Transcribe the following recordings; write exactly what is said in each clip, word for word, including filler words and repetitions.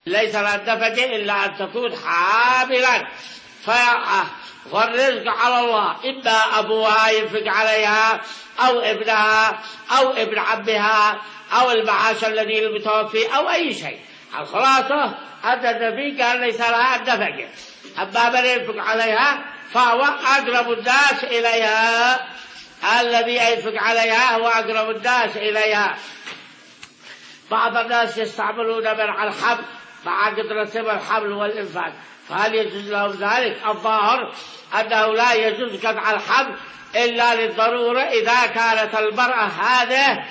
ليس لها النفقة إلا أن تكون حاملا، فالرزق على الله، إما أبوها ينفق عليها أو ابنها أو ابن عمها أو المعاش الذي المتوفي أو أي شيء. الخلاصة أن النبي قال ليس لها النفقة، أما من ينفق عليها فهو أقرب الناس إليها، الذي ينفق عليها هو أقرب الناس إليها. بعض الناس يستعملون منع الحمل مع قدرتهم الحمل والإنفاق، فهل يجوز لهم ذلك؟ الظاهر أنه لا يجوز قطع الحمل إلا للضرورة، إذا كانت المرأة هذه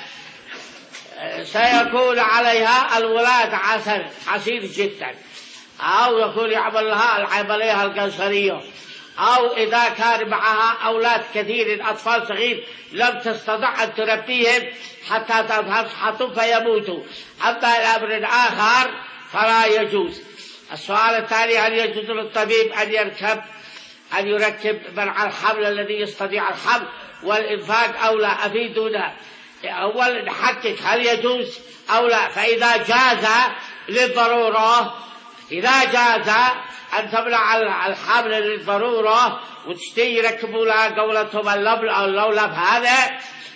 سيكون عليها الولادة عسر عسير جدا، أو يكون يعمل لها العملية القيصرية، أو إذا كان معها أولاد كثير أطفال صغير لم تستطع أن تربيهم حتى تظهر صحتهم فيموتوا. أما الأمر آخر فلا يجوز. السؤال الثاني: هل يجوز للطبيب أن يركب أن يركب منع الحمل الذي يستطيع الحمل والإنفاق أو لا؟ أفيدونا. أولا نحقق هل يجوز أو لا. فإذا جاز للضرورة، إذا جاز أن تمنع الحمل للضرورة وتشتي يركبوا لها قولتهم اللبل أو اللولب هذا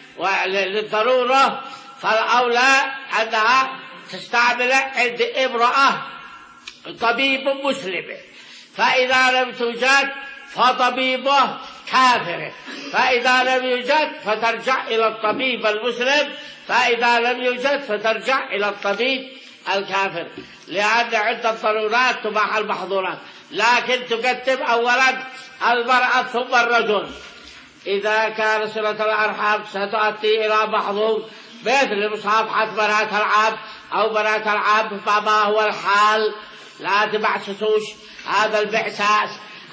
للضرورة، فالأولى أنها تستعمل عند امرأة طبيب مسلم، فإذا لم توجد فطبيبه كافر، فإذا لم يوجد فترجع إلى الطبيب المسلم، فإذا لم يوجد فترجع إلى الطبيب الكافر، لأن عدة ضرورات تباح المحظورات، لكن تقدم أولا المرأة ثم الرجل. إذا كان صلة الأرحام ستؤدي إلى محظور مثل مصافحة بنات العبد أو بنات العبد، فما هو الحال؟ لا تبعثوش هذا البعثاس.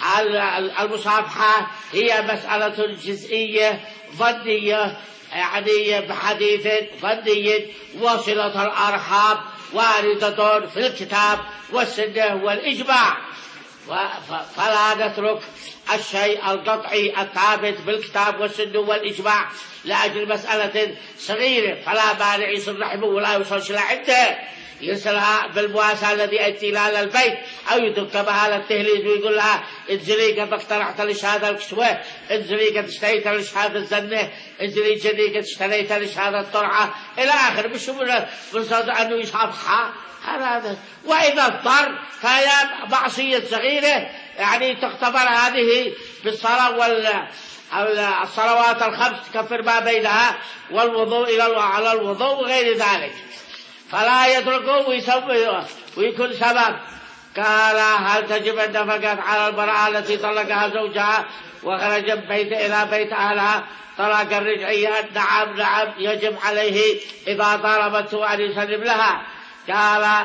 المصافحة هي مسألة جزئية ظنية، يعني بحديث ظني، وصلة الأرحام واردة في الكتاب والسنة والإجماع، فلا نترك الشيء القطعي الثابت بالكتاب والسنة والإجماع لأجل مسألة صغيرة. فلا مانع يصل رحمه ولا يوصلش لعنده، يرسلها بالمواساة الذي يأتي لها للبيت، أو يدكبها للتهليز ويقول لها انزلي قد اقترحت لشهادة الكسوة، انزلي قد اشتريت لشهادة الزنة، انزلي جدي قد اشتريت لشهادة الطرعة إلى آخر. مش من صدق أنه يصافحها هذا. وإذا اضطر فهي معصية صغيرة، يعني تختبر هذه بالصلاة وال الصلوات الخمس تكفر ما بينها، والوضوء إلى على الوضوء وغير ذلك، فلا يتركه ويسوي ويكون سبب. قال: هل تجب النفقات على المرأة التي طلقها زوجها وخرج من بيت إلى بيت أهلها طلاقا رجعيا؟ نعم نعم يجب عليه إذا طالبته أن يسلم لها. قال: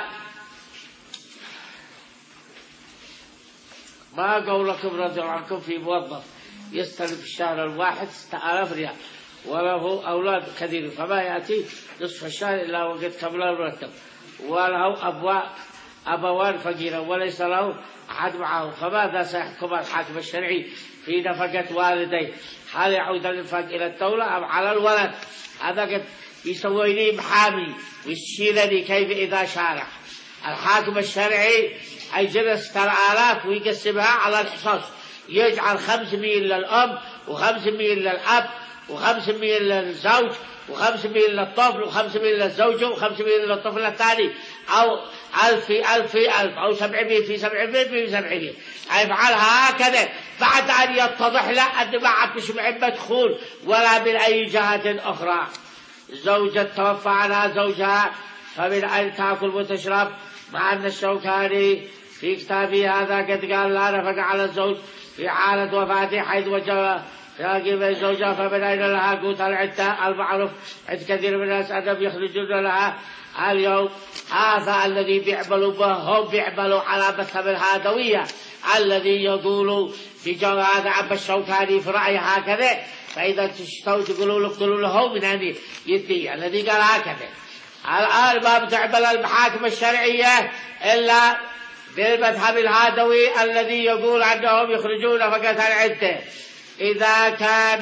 ما قولكم رضي الله عنكم في موظف يستلم في الشهر الواحد ستة آلاف ريال وله أولاد كثير، فما يأتي نصف الشهر إلا وقد كمل المرتب، وله أبواء أبوان فقيرا وليس له أحد معه، فماذا سيحكم الحاكم الشرعي في نفقة والديه؟ هل يعود الإنفاق إلى الدولة أم على الولد؟ هذا قد يسوي لي محامي ويشيلني كيف إذا شارع. الحاكم الشرعي أجل ستة آلاف ويقسمها على الحصص، يجعل خمسمائة للأم وخمسمائة للأب وخمسمائة للزوج وخمسمائة للطفل وخمسمائة للزوجة وخمسمائة للطفل الثاني، أو ألف في ألف في ألف، أو سبعمائة في سبعمائة في سبعمائة. يفعلها هكذا بعد أن يتضح له أن ما عبش معه مدخول ولا من أي جهة أخرى. زوجة توفى عنها زوجها فمن أين تأكل وتشرب؟ مع أن الشوكاني في كتابه هذا قد قال: لا نفقة على الزوج في حالة وفاته حيث وجب يجب الزوجة، فمن أين لها قوت العدة المعروف عند كثير من الناس أنهم يخرجون لها اليوم. هذا الذي بيعملوا به هم بيعملوا على مذهب الهادوية الذي يقول في جواز عب الشوكاني في رأي هكذا، فإذا تشتوا تقولوا له قولوا له من أن يدي الذي قال هكذا. الآن ما بتعمل المحاكم الشرعية إلا بالمذهب الهادوي الذي يقول أنهم يخرجون فقط العدة. إذا كان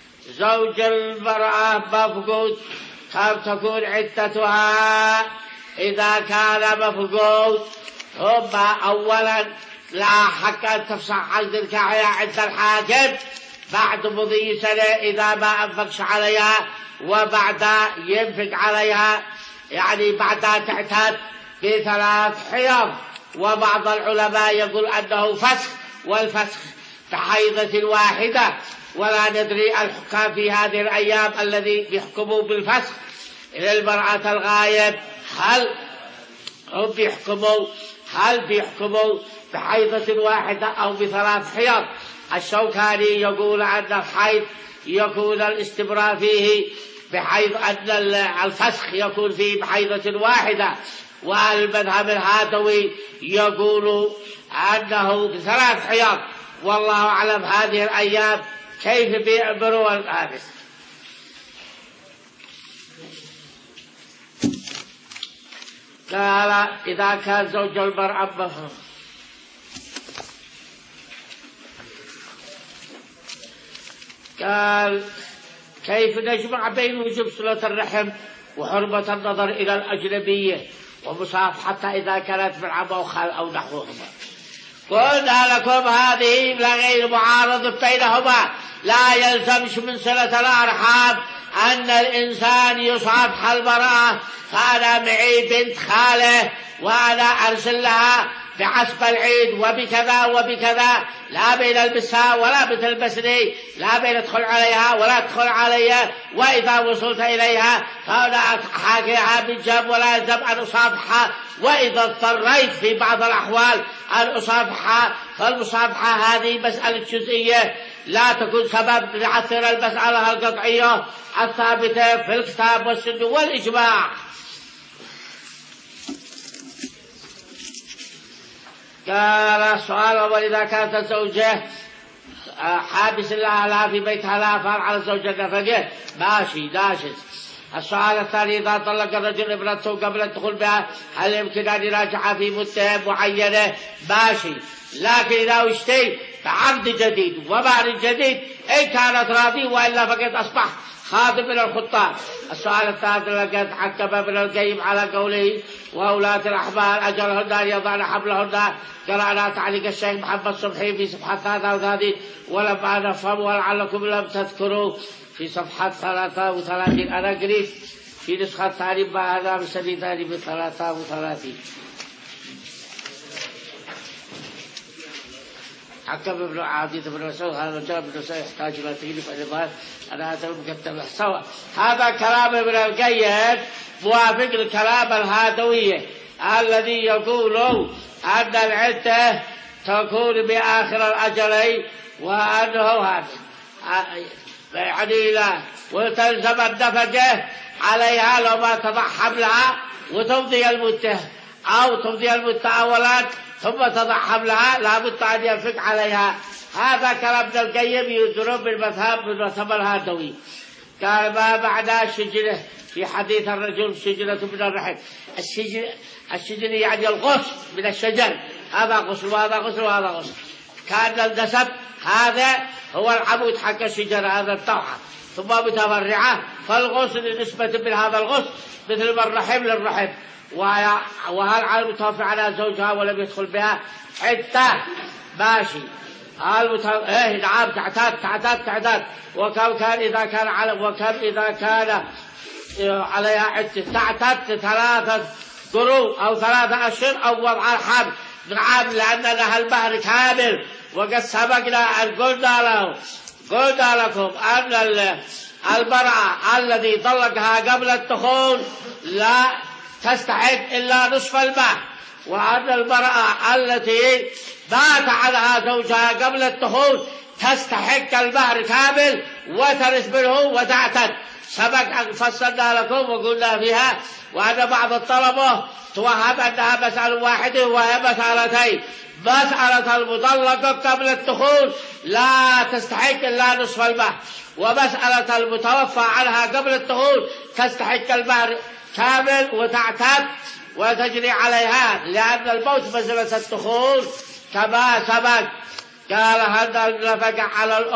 زوج المرأة مفقود كم تكون عدتها؟ إذا كان مفقود ثم أولا لا حق أن تفسخ عقد الكعية عند الحاكم بعد مضي سنة إذا ما أنفقش عليها، وبعد ينفق عليها يعني بعدها تعتاد بثلاث حيض. وبعض العلماء يقول أنه فسخ، والفسخ بحيضة واحدة، ولا ندري الحكام في هذه الأيام الذي يحكموا بالفسخ للمرأة الغايب هل هم بيحكموا هل بيحكموا بحيضة واحدة أو بثلاث حيض. الشوكاني يقول أن الحيض يكون الاستمرار فيه بحيث أن الفسخ يكون فيه بحيضة واحدة، والمذهب الهادوي يقول أنه بثلاث حيض. والله أعلم هذه الأيام كيف بيعبروا الآنس. قال إذا كان زوج المرأة مفهوم قال كيف نجمع بين وجوب صلة الرحم وحرمة النظر إلى الأجنبية ومصافحتها إذا كانت من عم أو خال أو نحوهما. قلنا لكم هذه لا غير معارض بينهما، لا يلزمش من صلة الأرحام أن الإنسان يصافح المرأة، فأنا معي بنت خاله وأنا أرسل لها بحسب العيد وبكذا وبكذا، لا بين البسها ولا بتلبسني، لا بين ادخل عليها ولا ادخل علي، وإذا وصلت إليها فأنا أحاكيها بالجنب ولا يلزم أن أصافحها، وإذا اضطريت في بعض الأحوال أن أصافحها فالمصافحة هذه مسألة جزئية لا تكون سبب لعثر المسألة القطعية الثابتة في الكتاب والسنة والإجماع. قال السؤال: وإذا كانت الزوجة حابس لها لا في بيتها لا فعل على الزوجة النفقة ماشي داشت. السؤال الثاني: إذا طلق الرجل ابنته قبل الدخول بها هل يمكن أن يراجعها في مدة معينة؟ ماشي، لكن إذا اشتي بعقد جديد ومهر جديد إن كانت راضية، وإلا فقد أصبح خادم من الخطاب. السؤال الثالث: لقد حكم ابن القيم على قوله وأولاة الأحمال أجلهن أن يضعن حملهن. قرأنا تعليق الشيخ محمد صبحي في صفحة ثلاثة وثلاثين ولما نفهم ولعلكم لم تذكروا في صفحة ثلاثة وثلاثين. أنا قريت في نسخة ثانية مع هذا بسبيل ثاني بثلاثة وثلاثين. حكم ابن عبيد بن مسعود هذا الرجال بن مسعود يحتاج إلى تكليف الإظهار أنا هذا المكتب سوا. هذا كلام ابن القيم موافق لكلام الهادوية الذي يقول أن العدة تكون بآخر الأجلين، وأنه هذا يعني لا وتلزم النفقة عليها لو ما تضع حملها وتمضي المدة، أو تمضي المدة أولا ثم تضع حملها لا بد أن ينفق عليها. هذا كلام ابن القيم يضرب بالمذهب بالمذهب الهادوي. قال: ما معنى الشجنة في حديث الرجل شجنة من الرحم؟ الشجن الشجن يعني الغصن من الشجر، هذا غصن وهذا غصن وهذا غصن. كان النسب هذا هو العمود حق الشجرة، هذا الطوحة ثم متفرعة، فالغصن نسبة من هذا الغصن مثل ما الرحم للرحم. وهل على المتوفى على زوجها ولم يدخل بها عدة ماشي. المتو... ايه نعم تعتاد تعتاد تعتاد. وكم كان إذا كان على وكم إذا كان عليها عدة تعتاد ثلاثة قروء أو ثلاثة أشهر أو وضع الحمل. نعم، لأن لها المهر كامل، وقد سبقنا أن قلنا له قلنا لكم أن المرأة الذي طلقها قبل الدخول لا تستحق إلا نصف المهر، وأن المرأة التي مات عنها زوجها قبل الدخول تستحق المهر كامل وترث منه وتعتد. سبق أن فصلنا لكم وقلنا فيها وأن بعض الطلبة توهم أنها مسألة واحدة وهي مسألتين: مسألة المطلقة قبل الدخول لا تستحق إلا نصف المهر، ومسألة المتوفى عنها قبل الدخول تستحق المهر كامل وتعتد وتجري عليها، لأن الموت منزلة الدخول كما سبق. قال: هذا النفقة على الأخت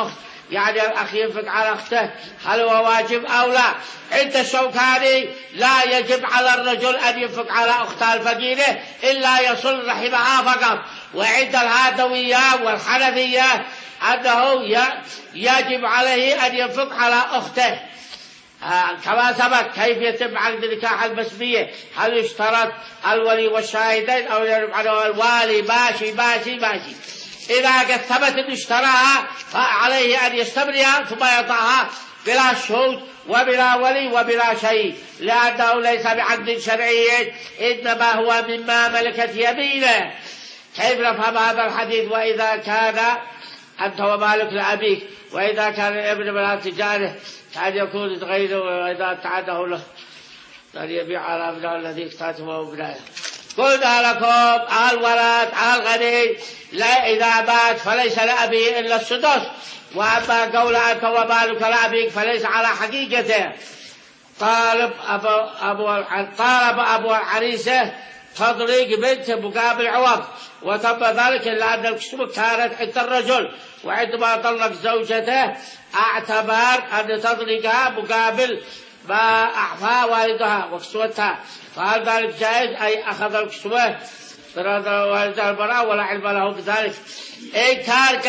يعني الأخ ينفق على أخته هل هو واجب أو لا؟ عند الشوكاني لا يجب على الرجل أن ينفق على أخته الفقيرة إلا يصل رحمها فقط. وعند الهادوية والحنفية أنه يجب عليه أن ينفق على أخته. آه كما سبق كيف يتم عقد نكاح البسمية، هل يشترط الولي والشاهدين أو يجب الوالي ماشي ماشي ماشي. إذا قد ثبت أن اشتراها فعليه أن يستمرها ثم يضعها بلا شهود وبلا ولي وبلا شيء، لأنه ليس بعقد شرعي إنما هو مما ملكت يمينه. كيف نفهم هذا الحديث؟ وإذا كان أنت ومالك لأبيك، وإذا كان الابن بلا تجاره كان يكون غيره، وإذا تعده له أن يبيع على ابنه الذي اقتاته ابنائه. قلنا لكم الولد الغني لا إذا مات فليس لأبيه إلا السدس، وأما قول أنت ومالك لأبيك فليس على حقيقته. طالب أبو, أبو طالب أبو العريسة تطليق بنت مقابل عوض، وتم ذلك إلا أن الكسوة كانت عند الرجل، وعندما طلق زوجته اعتبر أن تطلقها مقابل ما أعفى والدها وكسوتها، فهل ذلك جائز؟ أي أخذ الكسوة برد والدها البراء ولا علم له بذلك. إن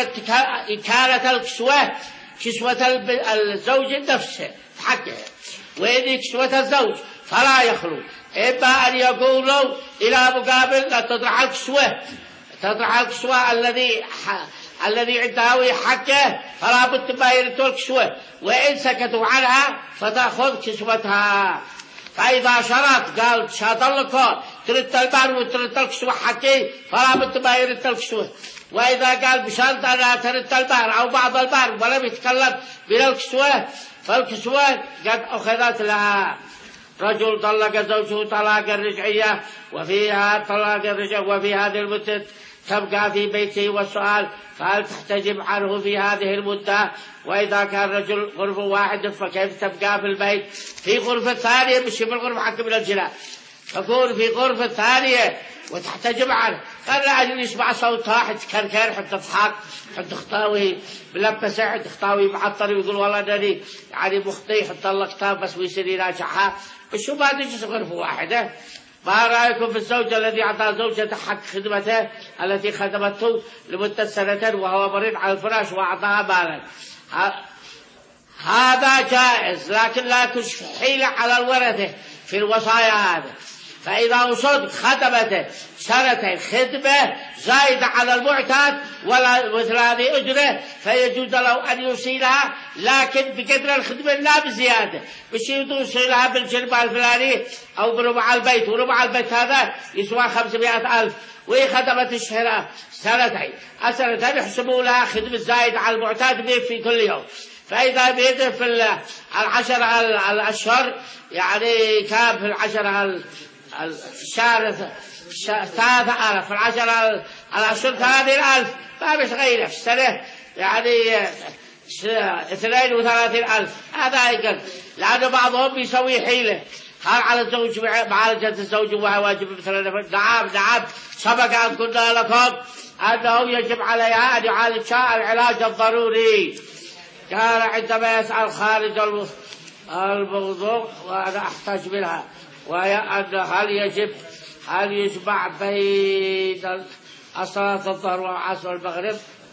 كانت الكسوة كسوة الزوج نفسه حقه، وإن كسوة الزوج فلا يخلو إما أن يقولوا إلى مقابل أن تطرح الكسوة تطرح الكسوة الذي الذي عندها حقه فلا بد ما يردوا الكسوة، وإن سكتوا عنها فتأخذ كسوتها. فإذا شرط قال شاط لك ترد البار وترد الكسوة حقي فلا بد ما يرد الكسوة، وإذا قال بشرط أنها ترد البار أو بعض البار ولم يتكلم بلا الكسوة فالكسوة قد أخذت لها. رجل طلق زوجه طلاق الرجعية وفيها طلاق الرجع، وفي هذه المدة تبقى في بيته، والسؤال فهل تحتجب عنه في هذه المدة؟ وإذا كان رجل غرفة واحدة فكيف تبقى في البيت؟ في غرفة ثانية مش في الغرفة حق من الجنة، تكون في غرفة ثانية وتحتجب عنه. قال لا أجل يسمع صوتها حتى كركر حتى تضحك حتى تخطاوي بلبسه حتى تخطاوي معطر ويقول والله أنني يعني مخطي حتى طلقتها بس ويصير راجعها. وشو ما تجلس غرفة واحدة؟ ما رأيكم في الزوج الذي أعطى زوجته حق خدمته التي خدمته لمدة سنة وهو مريض على الفراش وأعطاها مالا؟ هذا جائز، لكن لا تشفي حيلة على الورثة في الوصايا هذا. فإذا وصد خدمته سنة خدمة زايدة على المعتاد ولا مثل هذه أجره فيجوز له أن يوصيلها، لكن بقدر الخدمة لا بزيادة، مش يوصيلها بالجنبة الفلاني أو بربع البيت، وربع البيت هذا يسوى خمسمائة ألف، وهي خدمة الشهر سنتين السنتين يحسبوا لها خدمة زايدة على المعتاد في كل يوم. فإذا بيده في العشر الأشهر يعني كان في العشر الشهر ثلاثة آلاف، في العشر الأشهر ثلاثين ألف، ما بس غيره في السنة يعني اثنين وثلاثين ألف. هذا يقل، لأن بعضهم بيسوي حيلة هل على الزوج معالجة الزوج وهو واجب مثلا؟ نعم نعم سبق أن قلنا لكم أنه يجب عليها أن يعالجها العلاج الضروري. كان عندما يسأل خارج الموضوع وأنا أحتاج منها، وهي أن هل يجب هل يجمع بين الصلاة الظهر والعصر والمغرب،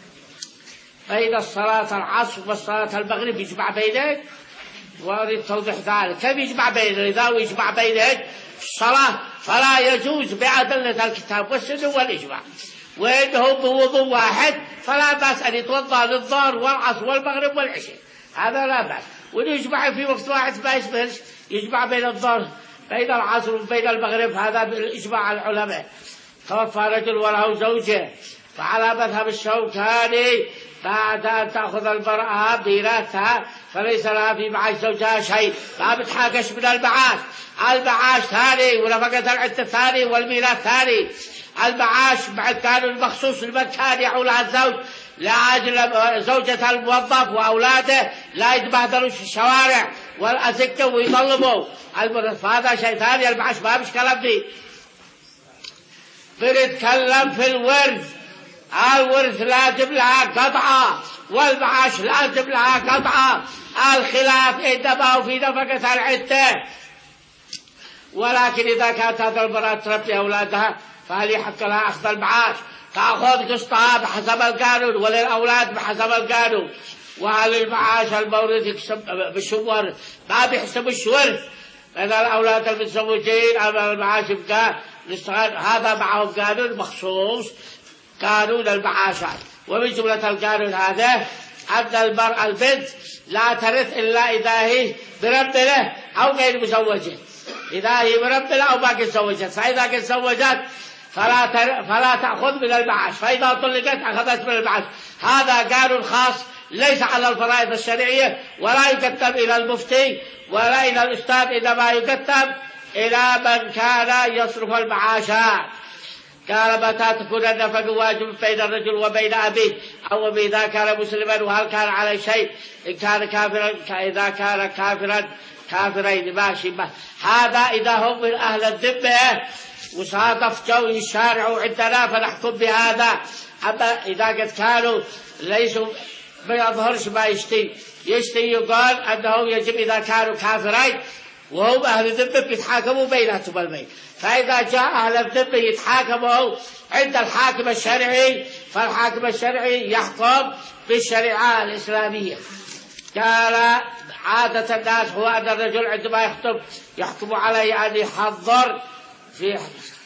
بين الصلاة العصر والصلاة المغرب يجمع بينهم؟ وأريد توضيح ذلك. كيف يجمع بينهم؟ إذا يجمع بينهم في الصلاة فلا يجوز بأدلة الكتاب والسنة والإجماع، وإنه بوضوء واحد فلا بأس أن يتوضأ للظهر والعصر والمغرب والعشاء، هذا لا بأس. ويجمع في وقت واحد ما يشبهش يجمع بين الظهر بين العصر وبين المغرب، هذا بالإجماع العلماء. توفى رجل وله زوجة، فعلى مذهب الشوكاني بعد أن تأخذ المرأة ميراثها فليس لها في معاش زوجها شيء، ما بتحاكش من المعاش. المعاش ثاني ونفقة العدة ثاني والميراث ثاني. المعاش مع القانون المخصوص لمن كان يعولها الزوج لأجل زوجة الموظف وأولاده لا يتبهدلوا في الشوارع والأزكة ويطلبوا المرض، هذا شيء ثاني. المعاش ما مش كلام دي. بنتكلم في الورث. الورث لازم لها قطعة والمعاش لازم لها قطعة. الخلاف إنما في نفقة العدة. ولكن إذا كانت هذه المرأة تربي أولادها فهل يحق لها أخذ المعاش؟ تأخذ قسطها بحسب القانون وللأولاد بحسب القانون. وهل المعاش المورث يكسب بالشور ما بيحسب الشورث؟ إذا الأولاد المتزوجين أما المعاش يبقى هذا معهم قانون مخصوص قانون المعاشات. ومن جملة القانون هذا أن المرأة البنت لا ترث إلا إذا هي مرملة أو غير مزوجة. إذا هي مرملة أو ما قد زوجت، فإذا قد زوجت فلا فلا تأخذ من المعاش، فإذا طلقت أخذت من المعاش. هذا قانون خاص ليس على الفرائض الشرعية، ولا يقدم إلى المفتي ولا إلى الأستاذ، إنما يقدم إلى من كان يصرف المعاشات. قال متى تكون النفقة واجب بين الرجل وبين أبيه أو إذا كان مسلما وهل كان عليه شيء إن كان كافرا إذا كان كافرا كافرين ماشي. هذا إذا هم من أهل الذمة وصادف جو الشارع عندنا فنحكم بهذا. أما إذا قد كانوا ليسوا ما يظهرش ما يشتي يشتي يقال أنهم يجب إذا كانوا كافرين وهم أهل الذمة بيتحاكموا بيناتهم البين. فإذا جاء أهل الذمة يتحاكموا عند الحاكم الشرعي فالحاكم الشرعي يحكم بالشريعة الإسلامية. قال عادة الناس هو أن الرجل عندما يخطب يحكم عليه أن يحضر في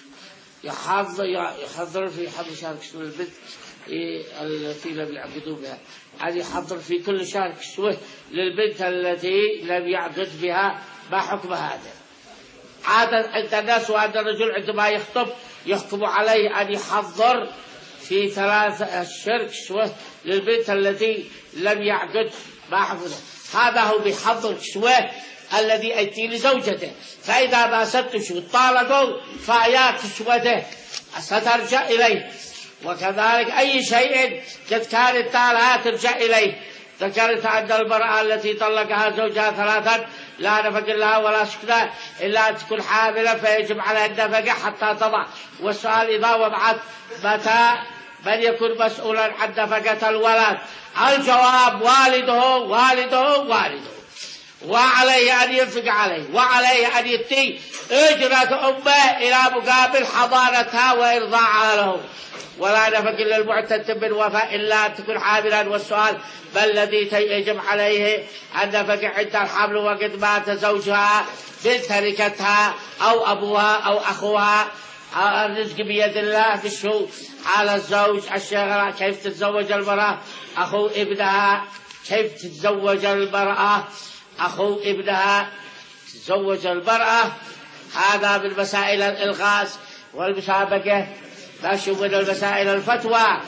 يحضر يحضر في حمل شهر كسوة البنت التي لم يعقدوا بها، أن يحضر في كل شهر كسوة للبنت التي لم يعقد بها. ما حكم هذا؟ عادة عند الناس وأن الرجل عندما يخطب يحكم عليه أن يحضر في ثلاث أشهر كسوة للبنت التي لم يعقد ما حكم. هذا هو بيحضر كسوة الذي يأتي لزوجته، فإذا ما ستش طالقوا فأيا كسوته سترجع إليه. وكذلك أي شيء قد كانت تالها ترجع إليه. ذكرت أن المرأة التي طلقها زوجها ثلاثا لا نفقة لها ولا سكنة إلا أن تكون حاملة فيجب عليها النفقة حتى تضع. والسؤال إذا وضعت متى من يكون مسؤولا عن نفقة الولد؟ الجواب والده والده والده، وعليه أن ينفق عليه، وعليه أن يتي أجرة أمه إلى مقابل حضانتها وإرضاعها له. ولا نفق للمعتد بالوفاء إلا أن تكون حاملا. والسؤال ما الذي يجب عليه النفق عند الحمل وقد مات زوجها بتركتها أو أبوها أو أخوها؟ الرزق بيد الله بالشو على الزوج الشغلة. كيف تتزوج المرأة أخو ابنها؟ كيف تتزوج المرأة أخو ابنها؟ تتزوج المرأة هذا من مسائل الإلغاز والمسابقة، ماشي من المسائل الفتوى.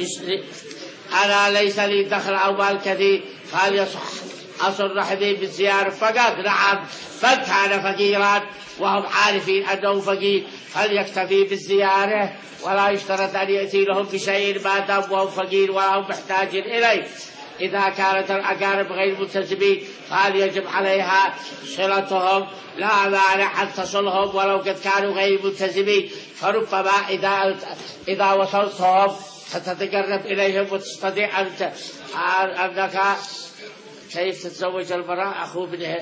أنا ليس لي دخل أو مال كثير قال يصح أصل رحمي بالزيارة فقط. نعم من كان فقيرا وهم عارفين أنه فقير فليكتفي بالزيارة ولا يشترط أن يأتي لهم بشيء ما دام وهم فقير وهم محتاجين إليه. إذا كانت الأقارب غير ملتزمين فهل يجب عليها صلتهم؟ لا مانع أن تصلهم ولو قد كانوا غير ملتزمين. فربما إذا إذا وصلتهم ستتقرب إليهم وتستطيع أنك كيف تتزوج المرأة أخو ابنها.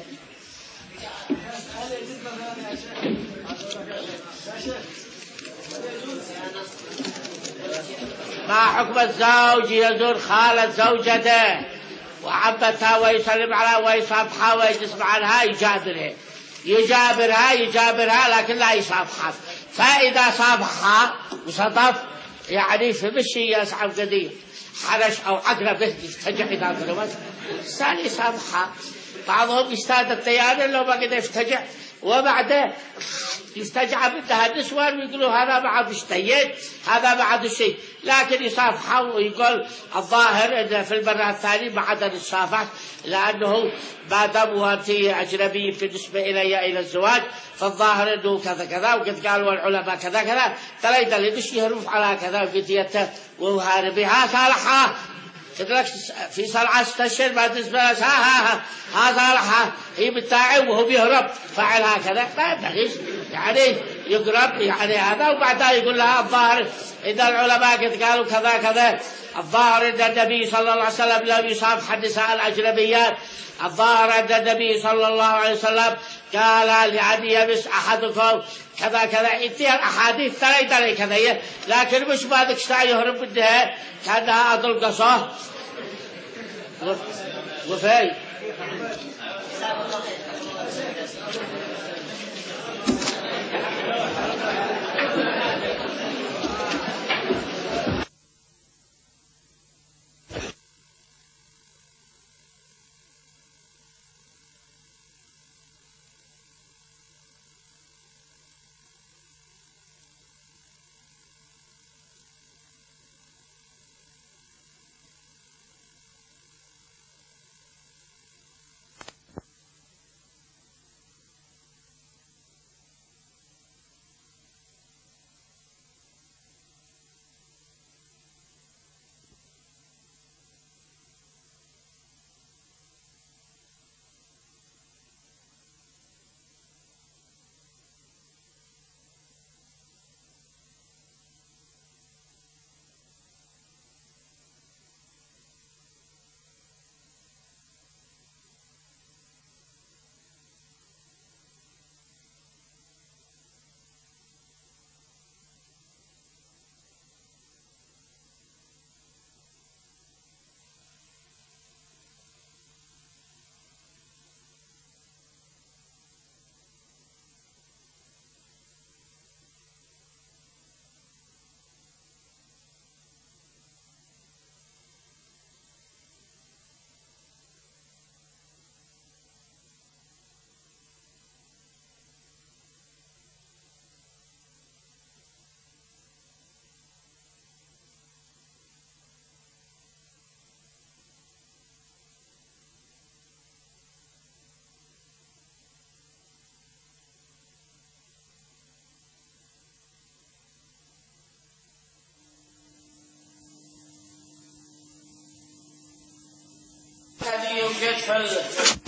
ما حكم الزوج يزور خالة زوجته وعبتها ويسلم عليها ويصافحها ويجسم عنها؟ يجابرها يجابرها يجابرها لكن لا يصافحها. فإذا صافحها وصدف يعني في مشي يسعى قدير حرش أو عقرب يفتجع إذا ضربت الثاني يصافحها. بعضهم يستاد الطيارة لو ما قد يفتجع وبعده يستجعب منها النسوان ويقولوا هذا بعد اشتيت هذا بعد شيء، لكن يصافحه ويقول الظاهر أن في المرة الثانية ما عدا الصافح لأنه ما دام وأنتي أجنبي بالنسبة إلي إلى الزواج فالظاهر أنه كذا كذا. وقد قالوا العلماء كذا كذا تريد ليش يهرف على كذا وقديته وهاربها صالحها تدرك في صلعة استشهر ما تسمى ها ها ها ها صالحها هي بتاعي وهو بيهرب فعل هكذا ما ينبغيش يعني يقرب يعني هذا، وبعدها يقول لها الظاهر إذا العلماء قد قالوا كذا كذا، الظاهر أن النبي صلى الله عليه وسلم لم يصافح النساء الأجنبيات، الظاهر أن النبي صلى الله عليه وسلم قال لأن يمس أحدكم كذا كذا. انتهى الأحاديث ترى ترى كذا، لكن مش ما ذاك الساعة يهرب منها كأنها أرض القصة وفي الذي يوجد في ال...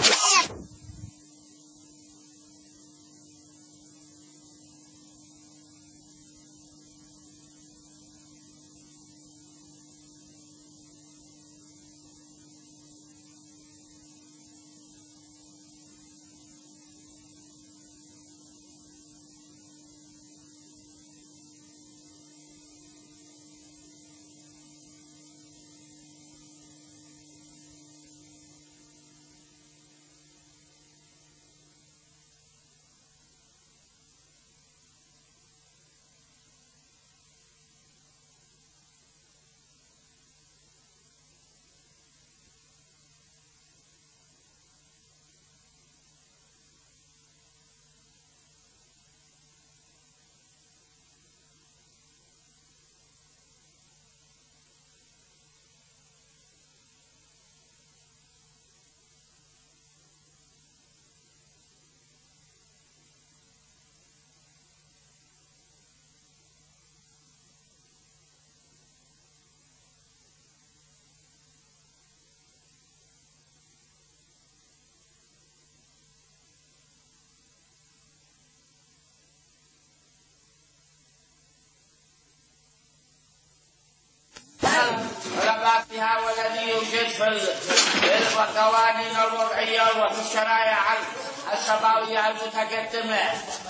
علماء والذي يوجد في القوانين الوضعية وفي الشرائع السماوية المتقدمة.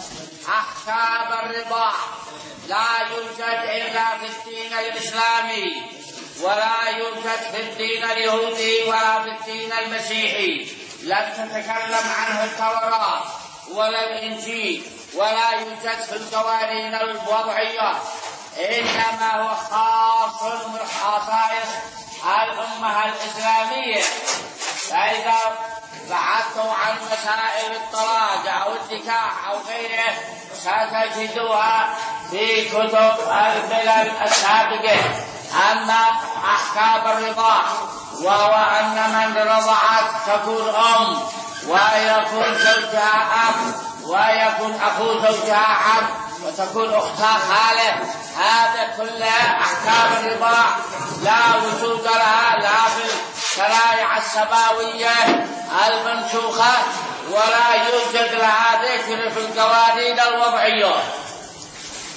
أحكام الرضاع لا يوجد إلا في الدين الإسلامي، ولا يوجد في الدين اليهودي ولا في الدين المسيحي. لم تتكلم عنه التوراة ولا الإنجيل، ولا يوجد في القوانين الوضعية، إنما هو خاص من خصائص الأمة الإسلامية. فإذا بحثتم عن مسائل الطلاق أو النكاح أو غيره ستجدوها في كتب الملل السابقة. أما أحكام الرضاع وهو أن من رضعت تكون أم، ويكون زوجها أب، ويكون أخو زوجها عم، وتكون أختها خالة، هذا كله أحكام الرضاع لا وجود لها لا في الشرائع السماوية المنسوخة، ولا يوجد لها ذكر في القوانين الوضعية.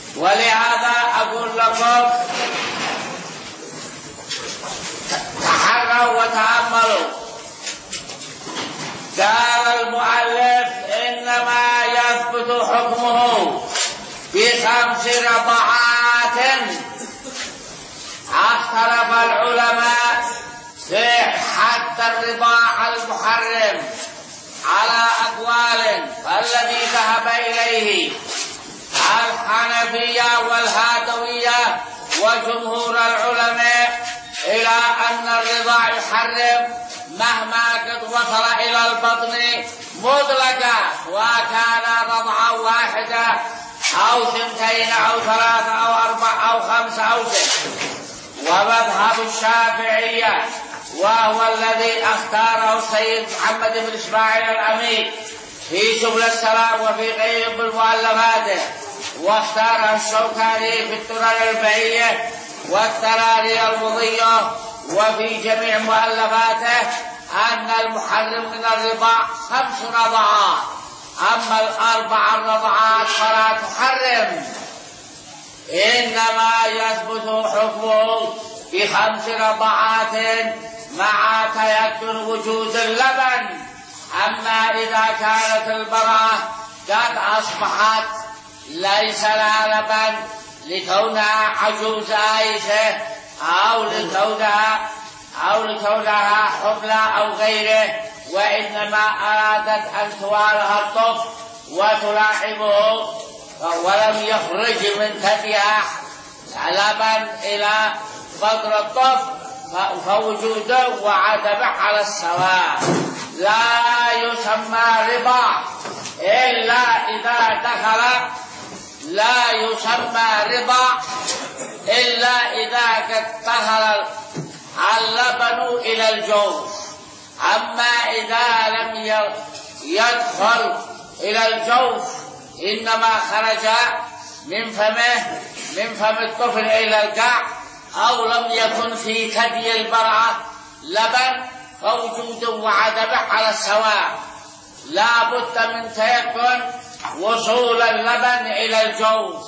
ولهذا أقول لكم تحروا وتأملوا. قال المؤلف إنما يثبت حكمه بخمس رضعات. اختلف العلماء في حد الرضاع المحرم على أقوال، فالذي ذهب إليه الحنفية والهادوية وجمهور العلماء إلى أن الرضاع يحرم مهما قد وصل إلى البطن مطلقا، وكان رضعا واحدة أو ثنتين أو ثلاثة أو أربع أو خمسة أو ست. ومذهب الشافعية وهو الذي اختاره السيد محمد بن إسماعيل الأمين في سبل السلام وفي غيره من مؤلفاته، واختاره الشوكاني في الدرر البهية والتراري المضية وفي جميع مؤلفاته، أن المحرم من الرضاع خمس رضعات، أما الأربع الرضعات فلا تحرم. إنما يثبت حكمه بخمس رضعات مع تيقن وجود اللبن. أما إذا كانت المرأة قد أصبحت ليس لها لبن لكونها عجوز آيسة أو لكونها أو لكونها حبلى أو غيره، وإنما أرادت أن توالها الطفل وتلاعبه ولم يخرج من ثديها لبن إلى بطن الطفل، فوجوده وعدمه على السواء. لا يسمى رضاع إلا إذا دخل لا يسمى رضاع إلا إذا قد دخل اللبن إلى الجوف. أما إذا لم يدخل إلى الجوف إنما خرج من فمه من فم الطفل إلى القاع، أو لم يكن في ثدي المرأة لبن، فوجوده وعدمه على السواء. لا بد من تيقن وصول اللبن إلى الجوف.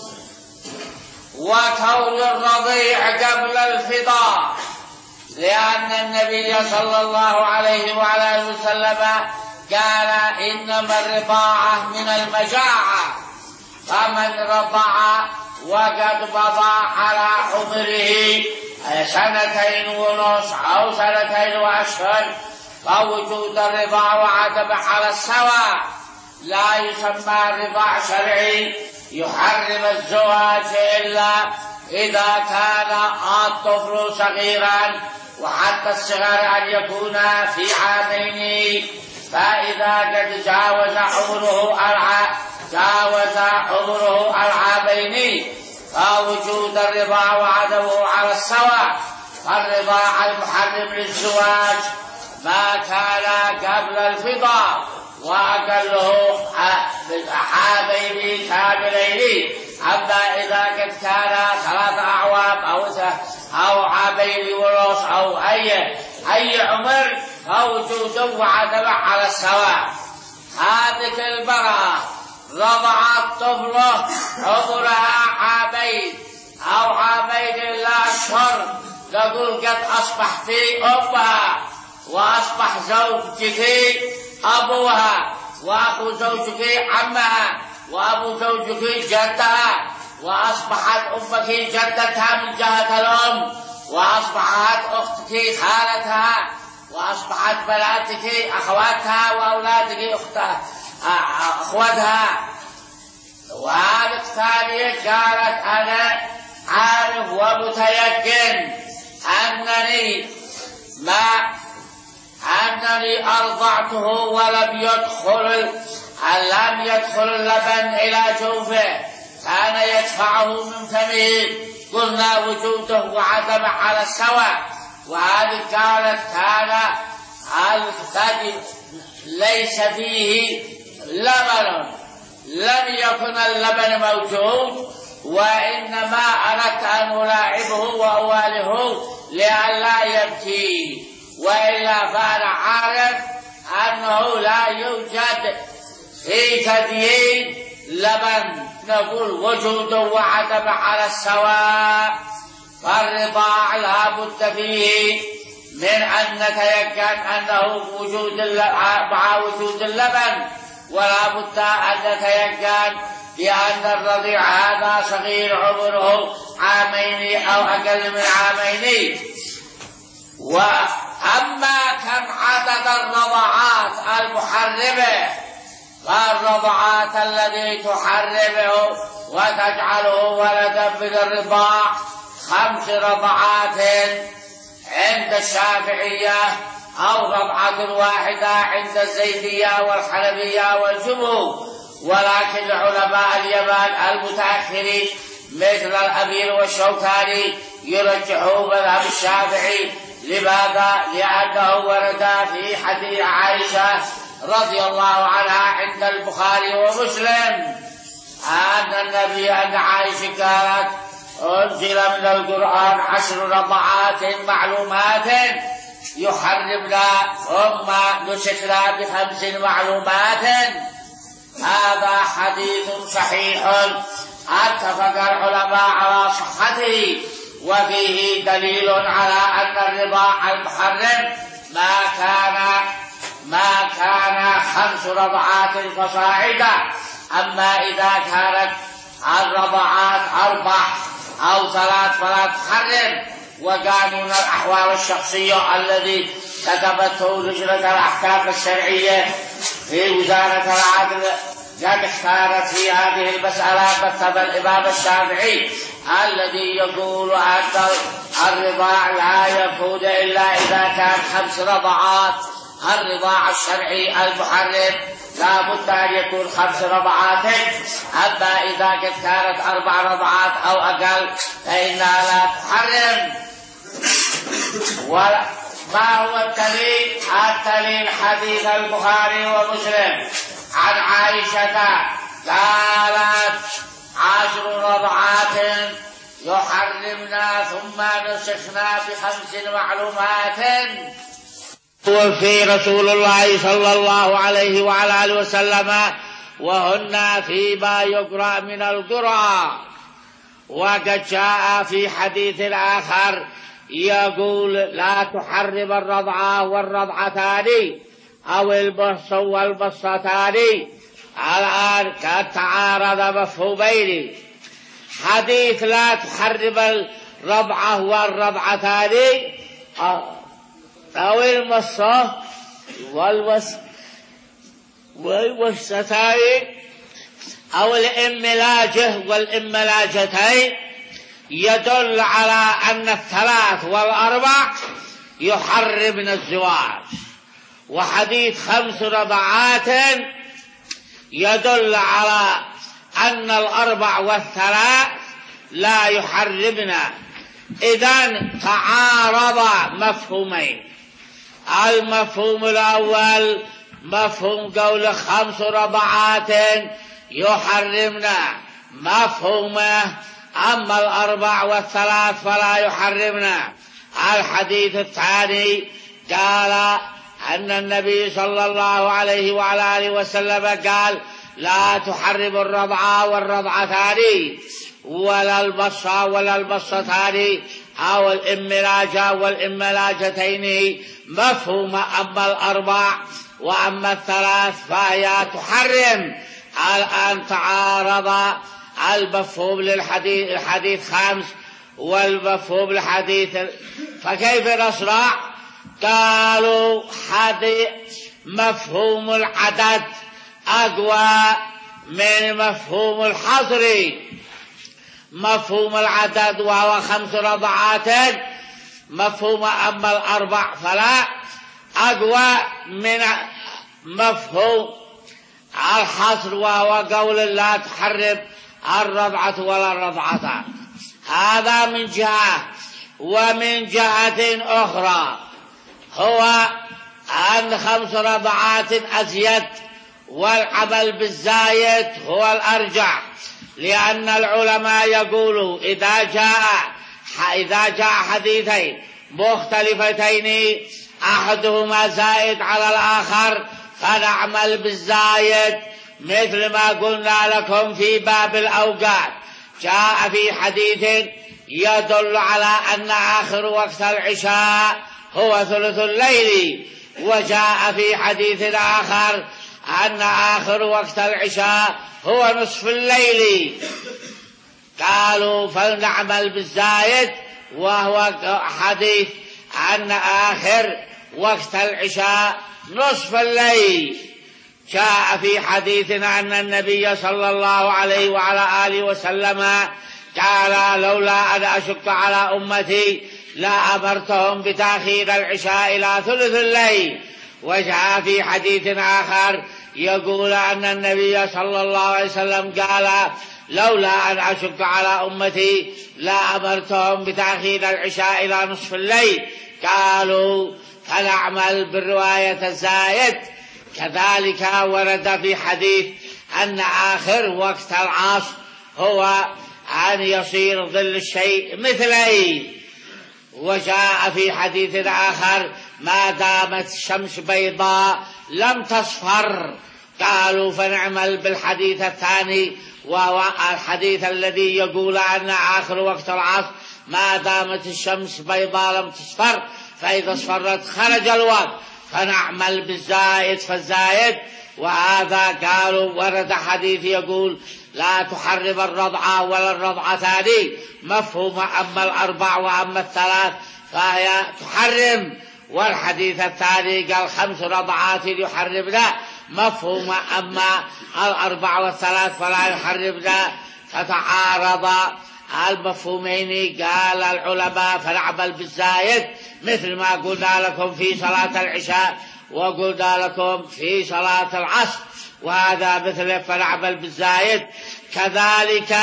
وكون الرضيع قبل الفضاء، لأن النبي صلى الله عليه وعلى وسلم قال إنما الرضاعة من المجاعة، فمن رضع وقد مضى على عمره سنتين ونصف أو سنتين وأشهر فوجود الرضاع وعدمه على السواء. لا يسمى رضاع شرعي يحرم الزواج إلا إذا كان الطفل صغيرا، وحتى الصغار أن يكون في عامين، فإذا قد جاوز عمره الع... جاوز عمره العامين فوجود الرضاع وعدمه على السواء. فالرضاع المحرم للزواج ما كان قبل الفضاء وأقله عامين كاملين. أما إذا قد كان ثلاثة أعوام أو أو عامين ونصف أو أي أي عمر فوجوده وعدمه على السواء. هذه المرأة رضعت طفله عمرها عامين أو عامين إلا أشهر، نقول قد أصبحت أمها وأصبح زوجك أبوها وأخو زوجك عمها وأبو زوجك جدها، وأصبحت أمك جدتها من جهة الأم، وأصبحت أختك خالتها، وأصبحت بناتك أخواتها وأولادك أختها أخواتها. وهذه الثانية قالت أنا عارف ومتيقن أنني ما أنني أرضعته ولم يدخل لم يدخل اللبن إلى جوفه، كان يدفعه من فمه، قلنا وجوده وعدمه على السواء. وهذه قالت كان الثدي ليس فيه لبن، لم يكن اللبن موجود، وإنما أردت أن ألاعبه وأواله لئلا يبكي، وإلا فأنا عارف أنه لا يوجد في ثديين لبن نقول وجود وعدم على السواء، فالرضاع لا بد فيه من أن نتيقن أنه وجود مع وجود اللبن، ولا بد أن نتيقن بأن الرضيع هذا صغير عمره عامين أو أقل من عامين. وأما كم عدد الرضعات المحرمة، فالرضعات التي تحرمه وتجعله ولدا بالرضاع خمس رضعات عند الشافعية، أو رضعة واحدة عند الزيدية والحنفية والجمهور. ولكن علماء اليمن المتأخرين مثل الأمير والشوكاني يرجحون مذهب الشافعي. لماذا؟ لأنه ورد في حديث عائشة رضي الله عنها عند البخاري ومسلم أن النبي أن عائشة قالت: أنزل من القرآن عشر رضعات معلومات يحرمنا ثم نسكنا بخمس معلومات. هذا حديث صحيح اتفق العلماء على صحته، وفيه دليل على أن الرضاع المحرم ما كان ما كان خمس رضعات فصاعدا. أما إذا كانت الرضعات أربع أو ثلاث فلا تحرم. وقانون الأحوال الشخصية الذي كتبته لجنة الأحكام الشرعية في وزارة العدل قد اختارت في هذه المسألة مذهب الإمام الشافعي الذي يقول أن الرضاع لا يكون إلا إذا كان خمس رضعات. الرضاع الشرعي المحرم لا بد أن يكون خمس رضعات. أما إذا قد كانت أربع رضعات أو أقل فإنها لا تحرم. وما هو الدليل؟ الدليل حديث البخاري ومسلم عن عائشة قالت: عشر رضعات يحرمنا ثم نسخنا بخمس معلومات. وفي رسول الله صلى الله عليه وعلى آله وسلم وهن فيما يقرأ من القرآن. وقد جاء في حديث آخر يقول: لا تحرم الرضعة والرضعتان أو البص والبصتان. الآن قد تعارض مفهومين. حديث لا تحرم الرضعة والرضعتان أو المصة والوستان أو الإملاجة والإملاجتين يدل على أن الثلاث والأربع يحرمن الزواج. وحديث خمس رضعات يدل على أن الأربع والثلاث لا يحرمن. إذن تعارض مفهومين. المفهوم الأول مفهوم قول خمس رضعات يحرمن مفهومه، أما الأربع والثلاث فلا يحرمن. الحديث الثاني قال أن النبي صلى الله عليه وعلى آله وسلم قال: لا تحرم الرضعة والرضعتان ولا البصة ولا البصتان أو الإملاجة والإملاجتين مفهوم. أما الأربع وأما الثلاث فهي تحرم. الآن تعارض المفهوم للحديث الحديث خمس والمفهوم للحديث، فكيف نصنع؟ قالوا حديث مفهوم العدد أقوى من مفهوم الحصر. مفهوم العدد وهو خمس رضعات مفهوم، أما الأربع فلا، أقوى من مفهوم الحصر وهو قول لا تحرم الرضعة ولا الرضعتان. هذا من جهة. ومن جهة أخرى هو أن خمس رضعات أزيد، والعمل بالزايد هو الأرجح، لأن العلماء يقولوا إذا جاء إذا جاء حديثين مختلفتين أحدهما زائد على الآخر فنعمل بالزايد مثل ما قلنا لكم في باب الأوقات. جاء في حديث يدل على أن آخر وقت العشاء هو ثلث الليل، وجاء في حديث آخر أن آخر وقت العشاء هو نصف الليل. قالوا فلنعمل بالزايد، وهو حديث أن آخر وقت العشاء نصف الليل. جاء في حديثنا أن النبي صلى الله عليه وعلى آله وسلم قال لولا أن أشق على أمتي لا أمرتهم بتأخير العشاء إلى ثلث الليل. وجاء في حديث آخر يقول أن النبي صلى الله عليه وسلم قال لولا أن أشق على أمتي لا أمرتهم بتأخير العشاء إلى نصف الليل. قالوا فنعمل بالرواية الزايد. كذلك ورد في حديث أن آخر وقت العصر هو أن يصير ظل الشيء مثليه. وجاء في حديث آخر ما دامت الشمس بيضاء لم تصفر. قالوا فنعمل بالحديث الثاني، وهو الحديث الذي يقول أن آخر وقت العصر ما دامت الشمس بيضاء لم تصفر، فإذا اصفرت خرج الوقت، فنعمل بالزائد فالزائد. وهذا قالوا ورد حديث يقول لا تحرم الرضعة ولا الرضعتان، مفهوم أما الأربع وأما الثلاث فهي تحرم. والحديث الثاني قال خمس رضعات يحرمنا، مفهوم أما الأربع والثلاث فلا يحرمنا. فتعارض المفهومين. قال العلماء فنعمل بالزايد مثل ما قلنا لكم في صلاة العشاء وقلنا لكم في صلاة العصر، وهذا مثل فنعمل بالزايد. كذلك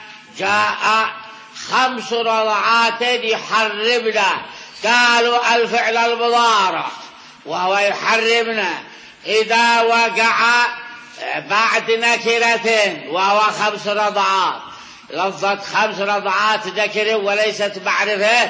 جاء خمس رضعات يحرمنا، قالوا الفعل المضارع وهو يحرمنا إذا وقع بعد نكرة وهو خمس رضعات. لفظة خمس رضعات ذكر وليست معرفة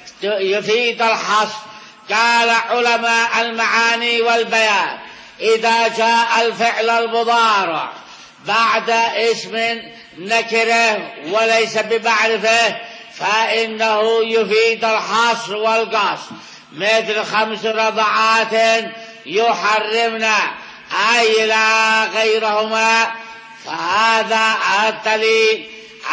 يفيد الحصر. قال علماء المعاني والبيان إذا جاء الفعل المضارع بعد اسم نكره وليس بمعرفة فإنه يفيد الحصر والقصر، مثل خمس رضعات يحرمنا أي لا غيرهما. فهذا الدليل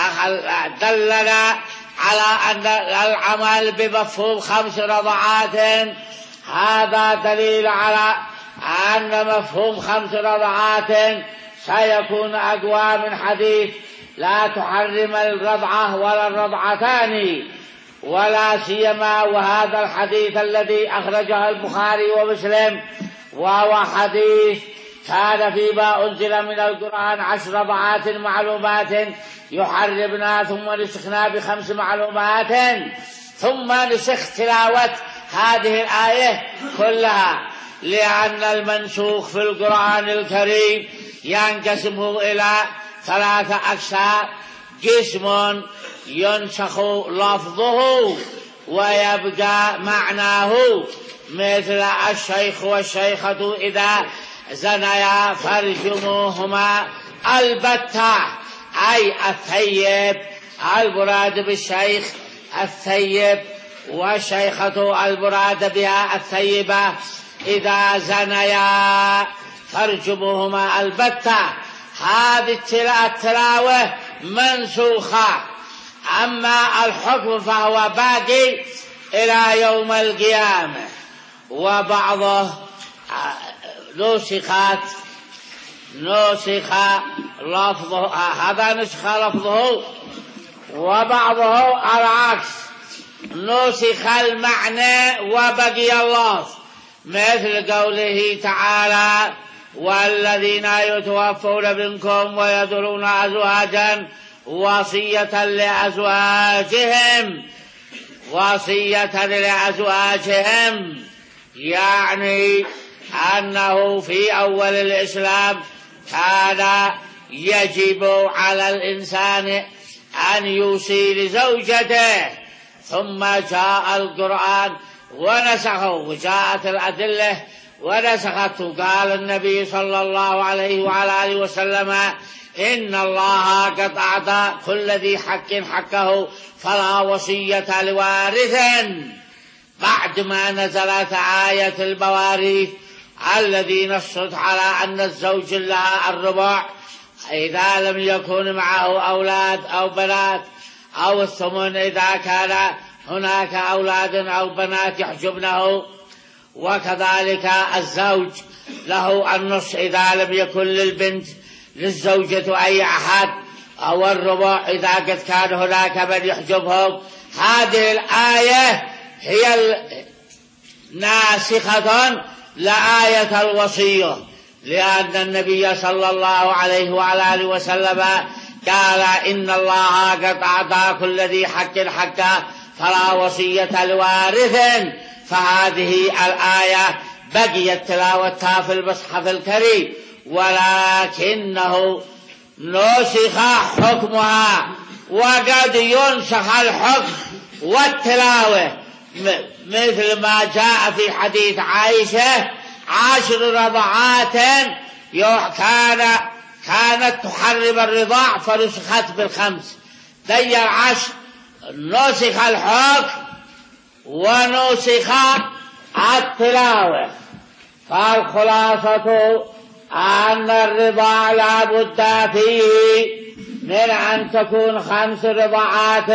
دلنا على أن العمل بمفهوم خمس رضعات هذا دليل على أن مفهوم خمس رضعات سيكون أقوى من حديث لا تحرم الرضعة ولا الرضعتان، ولا سيما وهذا الحديث الذي أخرجه البخاري ومسلم، وهو حديث كان فيما أنزل من القرآن عشر رضعات معلومات يحرمنا ثم نسخنا بخمس معلومات، ثم نسخ تلاوة هذه الآية كلها، لأن المنسوخ في القرآن الكريم ينقسم إلى ثلاثة أقسام: قسم ينسخ لفظه ويبقى معناه، مثل الشيخ والشيخة إذا زنيا فارجموهما البتة، أي الثيب، المراد بالشيخ الثيب، والشيخة المراد بها الثيبة إذا زنيا فارجموهما البتة. هذه التلاوة منسوخة، أما الحكم فهو باقي إلى يوم القيامة. وبعضه نسخت نسخ لفظه، هذا نسخ لفظه، وبعضه العكس نسخ المعنى وبقي اللفظ، مثل قوله تعالى والذين يتوفون منكم ويذرون أزواجا وصية لأزواجهم وصية لأزواجهم، يعني أنه في أول الإسلام كان يجب على الإنسان أن يوصي لزوجته، ثم جاء القرآن ونسخه، وجاءت الأدلة ونسخته. قال النبي صلى الله عليه وعلى آله وسلم إن الله قد أعطى كل ذي حق حقه فلا وصية لوارث، بعد ما نزلت آية المواريث الذي نصت على أن الزوج لها الربع إذا لم يكن معه أولاد أو بنات، أو الثمن إذا كان هناك أولاد أو بنات يحجبنه، وكذلك الزوج له النص إذا لم يكن للبنت للزوجة أي أحد، أو الربع إذا قد كان هناك من يحجبهم. هذه الآية هي ناسخة لآية الوصية، لأن النبي صلى الله عليه وعلى آله وسلم قال إن الله قد أعطى كل ذي حق حقه فلا وصية لوارث. فهذه الآية بقيت تلاوتها في المصحف الكريم، ولكنه نسخ حكمها، وقد ينسخ الحكم والتلاوة، مثل ما جاء في حديث عائشة عشر رضعات كان كانت تحرم الرضاع فنسخت بالخمس. ذي العشر نسخ الحكم ونسخ التلاوة. فالخلاصة أن الرضاع لا بد فيه من أن تكون خمس رضاعات،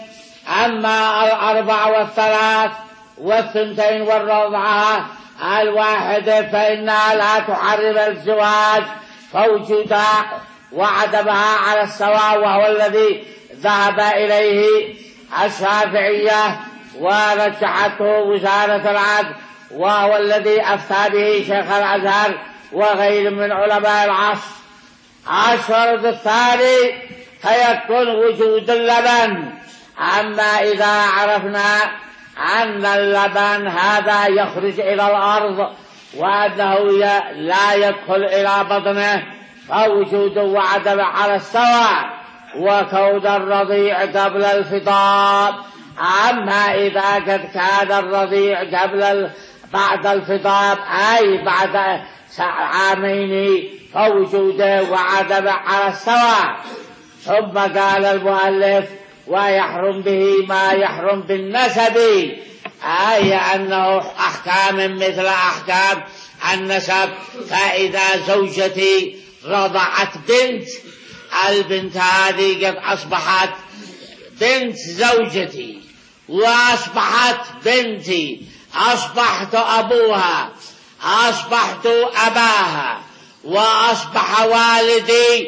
أما الأربع والثلاث والثنتين والرضعة الواحدة فإنها لا تحرم الزواج، فوجودها وعدمها على السواء، وهو الذي ذهب إليه الشافعية ورجحته وزارة العدل، وهو الذي أفتى به شيخ الأزهر وغير من علماء العصر. الشرط الثاني فيكون وجود اللبن. أما إذا عرفنا أن اللبن هذا يخرج إلى الأرض وأنه لا يدخل إلى بطنه، فوجوده وعدم على السواء، وكون الرضيع قبل الفطام. أما إذا قد كان الرضيع قبل بعد الفطام أي بعد عامين فوجوده وعدم على السواء. ثم قال المؤلف ويحرم به ما يحرم بالنسب، أي أنه أحكام مثل أحكام النسب. فإذا زوجتي رضعت بنت، البنت هذه قد أصبحت بنت زوجتي وأصبحت بنتي، أصبحت أبوها، أصبحت أباها، وأصبح والدي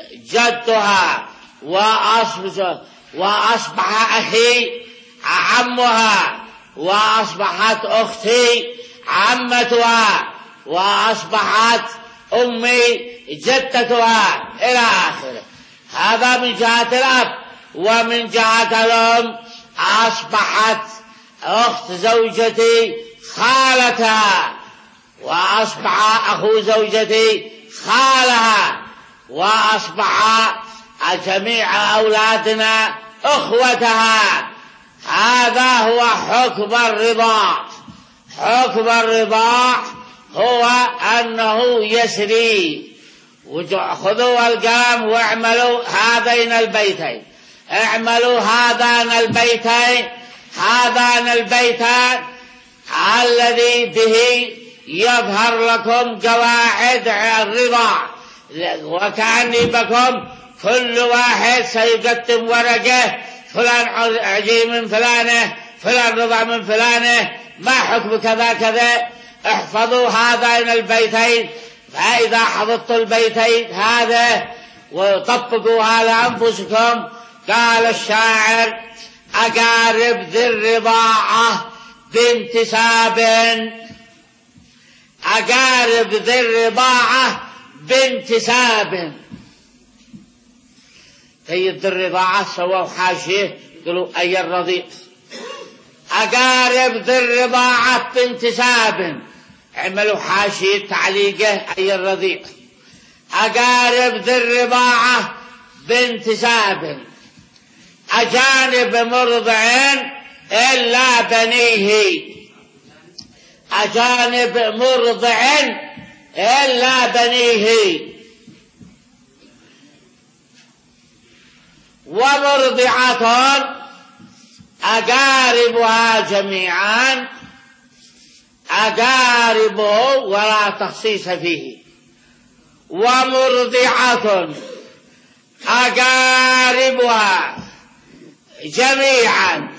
جدها، وأصبح, وأصبح أخي عمها، وأصبحت أختي عمتها، وأصبحت أمي جدتها إلى آخره. هذا من جهة الأب. ومن جهة الأم أصبحت أخت زوجتي خالتها، وأصبح أخو زوجتي خالها، وأصبح جميع أولادنا أخوتها. هذا هو حكم الرضاع. حكم الرضاع هو أنه يسري. خذوا القلم واعملوا هذين البيتين، اعملوا هذان البيتين، هذان البيتان الذي به يظهر لكم قواعد الرضاع. وكأني بكم كل واحد سيقدم ورقة، فلان عجي من فلانه، فلان رضع من فلانه، ما حكم كذا كذا. احفظوا هذين البيتين، فإذا حفظتوا البيتين هذا وطبقوا على أنفسكم. قال الشاعر أقارب ذي الرضاعة بانتساب، أقارب ذي الرضاعة بانتساب. طيب ذي الرضاعة سووا حاشيه قالوا أي الرضيع. أقارب ذي الرضاعة بانتساب، عملوا حاشيه تعليقه أي الرضيع. أقارب ذي الرضاعة بانتساب، أجانب مرضع إلا بنيه، أجانب مرضع إلا بنيه، ومرضعة أقاربها جميعا أقاربه ولا تخصيص فيه، ومرضعة أقاربها جميعا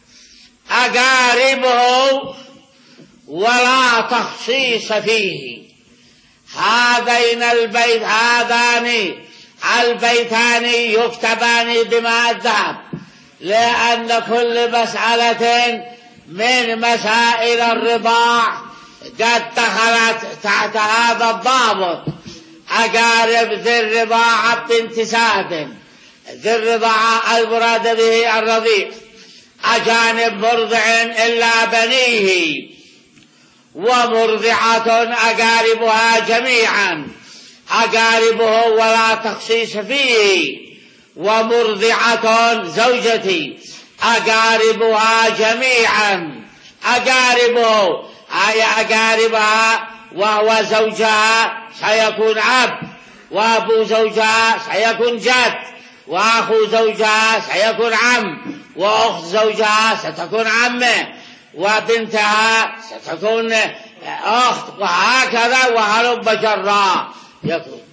أقاربه ولا تخصيص فيه. هذين البيت هذان البيتان يكتبان بماء الذهب، لأن كل مسألة من مسائل الرضاع قد دخلت تحت هذا الضابط. أقارب ذي الرضاعة بانتساب، ذي الرضاعة المراد به الرضيع، أجانب مرضع إلا بنيه، ومرضعة أقاربها جميعا أقاربه ولا تخصيص فيه، ومرضعة زوجتي أقاربها جميعا أقاربه أي أقاربها، وهو زوجها سيكون أب، وأبو زوجها سيكون جد، وأخو زوجها سيكون عم، وأخت زوجها ستكون عمه، وبنتها ستكون أخت، وهكذا وهلم جرا يكون.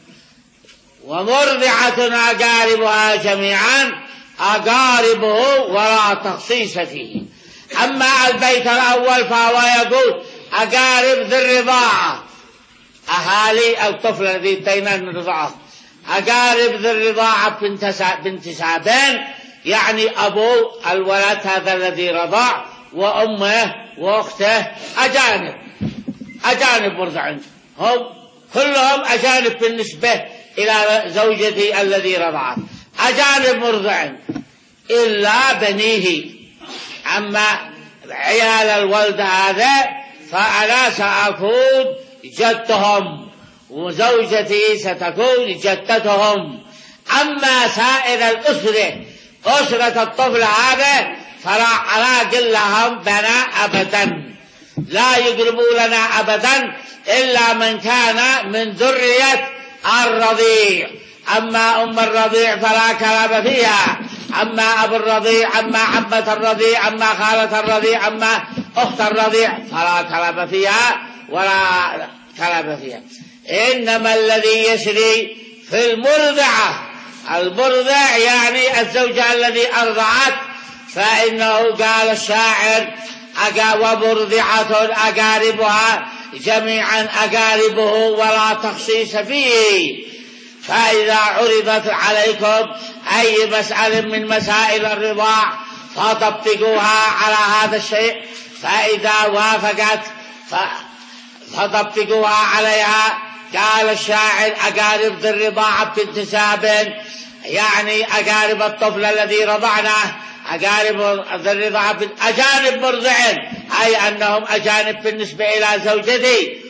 ومرضعة أقاربها جميعا أقاربه ولا تخصيص فيه. أما البيت الأول فهو يقول أقارب ذي الرضاعة، أهالي الطفل الذي انتهينا من الرضاعة، أقارب ذي الرضاعة بانتسابين، يعني أبو الولد هذا الذي رضع وأمه وأخته أجانب أجانب مرضعين، هم كلهم أجانب بالنسبة إلى زوجتي الذي رضعت، أجانب مرضعين إلا بنيه. أما عيال الولد هذا فأنا سأكون جدهم، وزوجتي ستكون جدتهم. أما سائر الأسرة، أسرة الطفل هذا فلا علاقل لهم بنا أبدا، لا يقربوا لنا أبدا إلا من كان من ذرية الرضيع. أما أم الرضيع فلا كلام فيها، أما أبو الرضيع، أما عمة الرضيع، أما خالة الرضيع، أما أخت الرضيع فلا كلام فيها ولا كلام فيها. إنما الذي يسري في المرضعة، المرضع يعني الزوجة الذي أرضعت، فإنه قال الشاعر ومرضعة أقاربها جميعا أقاربه ولا تخصيص فيه. فإذا عرضت عليكم أي مسألة من مسائل الرضاع فطبقوها على هذا الشيء، فإذا وافقت فطبقوها عليها. قال الشاعر أقارب ذي الرضاعة بانتساب، يعني أقارب الطفل الذي رضعناه، أقارب ذي الرضاعة أجانب مرضعين، أي أنهم أجانب بالنسبة إلى زوجتي،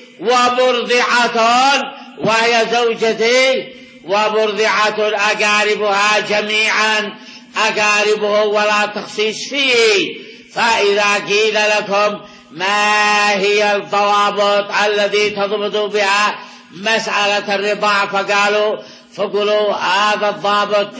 ومرضعة وهي زوجتي، ومرضعة أقاربها جميعا أقاربه ولا تخصيص فيه. فإذا قيل لكم ما هي الضوابط التي تضبط بها مسألة الرضاع فقالوا فقلوا هذا الضابط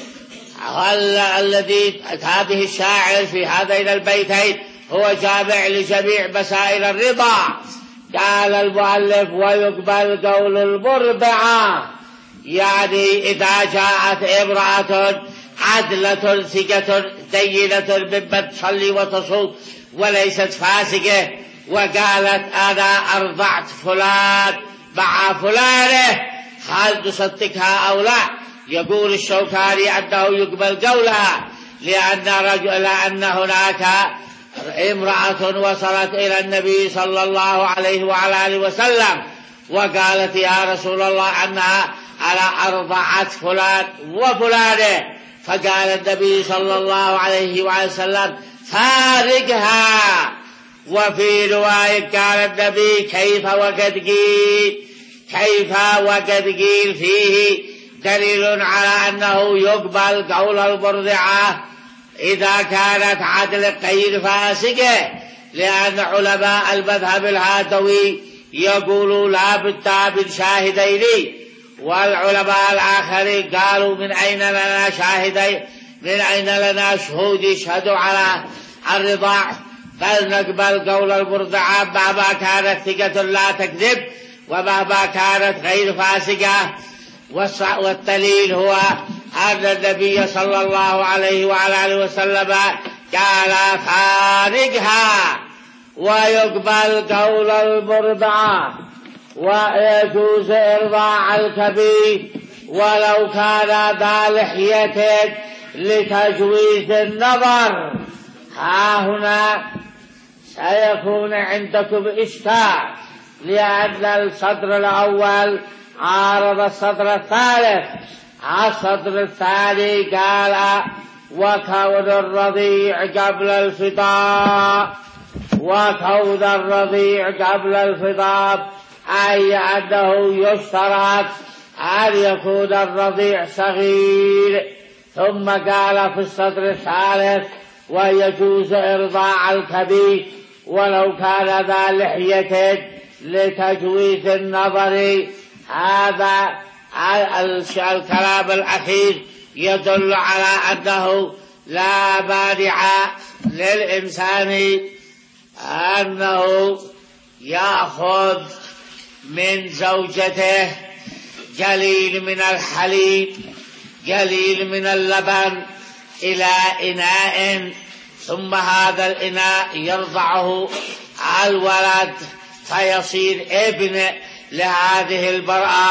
الذي أتى به الشاعر في هذين البيتين هو جامع لجميع مسائل الرضاع. قال المؤلف ويقبل قول المرضعة، يعني إذا جاءت امرأة عدلة ثقة دينة ممن تصلي وتصوم وليست فاسقة، وقالت أنا أرضعت فلان مع فلانة، هل تصدقها أو لا؟ يقول الشوكاني أنه يقبل قولها، لأن رجل لأن هناك امرأة وصلت إلى النبي صلى الله عليه وعلى آله وسلم وقالت يا رسول الله أنها على أرضعت فلان وفلانة، فقال النبي صلى الله عليه وسلم فارقها. وفي رواية قال النبي كيف وقد قيل كيف وقد قيل فيه دليل على أنه يقبل قول المرضعة إذا كانت عدل غير فاسقة، لأن علماء المذهب الهاتوي يقولوا لا بد من شاهدين، والعلماء الآخرين قالوا من أين لنا شاهدين، من أين لنا شهود يشهدوا على الرضاع، بل نقبل قول المرضعة مهما كانت ثقة لا تكذب ومهما كانت غير فاسقة. والدليل هو أن النبي صلى الله عليه وعلى آله وسلم قال فارقها، ويقبل قول المرضعة، ويجوز إرضاع الكبير ولو كان ذا لحية لتجويز النظر. ها هنا سيكون عندكم إشكال، لأن الصدر الأول عارض الصدر الثالث. الصدر الثاني قال وكون الرضيع قبل الفطام، وكون الرضيع قبل الفطام أي أنه يشترط أن يكون الرضيع صغير. ثم قال في الصدر الثالث ويجوز إرضاع الكبير ولو كان ذا لحية لتجويز النظر. هذا الكلام الأخير يدل على أنه لا مانع للإنسان أنه يأخذ من زوجته قليل من الحليب قليل من اللبن إلى إناء، ثم هذا الإناء يرضعه الولد فيصير ابن لهذه المرأة.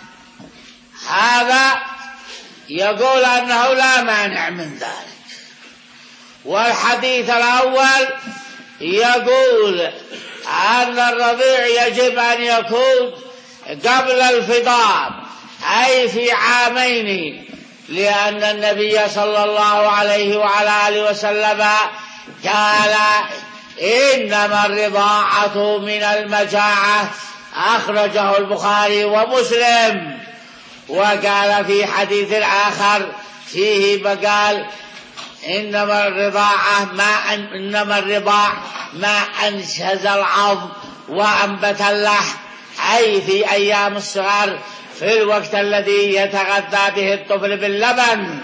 هذا يقول أنه لا مانع من ذلك. والحديث الأول يقول أن الرضيع يجب أن يكون قبل الفطام أي في عامين، لأن النبي صلى الله عليه وعلى آله وسلم قال إنما الرضاعة من المجاعة، أخرجه البخاري ومسلم. وقال في حديث آخر فيه بقال إنما الرضاعة ما أن إنما الرضاع ما أنشز العظم وأنبت اللحم، أي في أيام الصغر في الوقت الذي يتغذى به الطفل باللبن.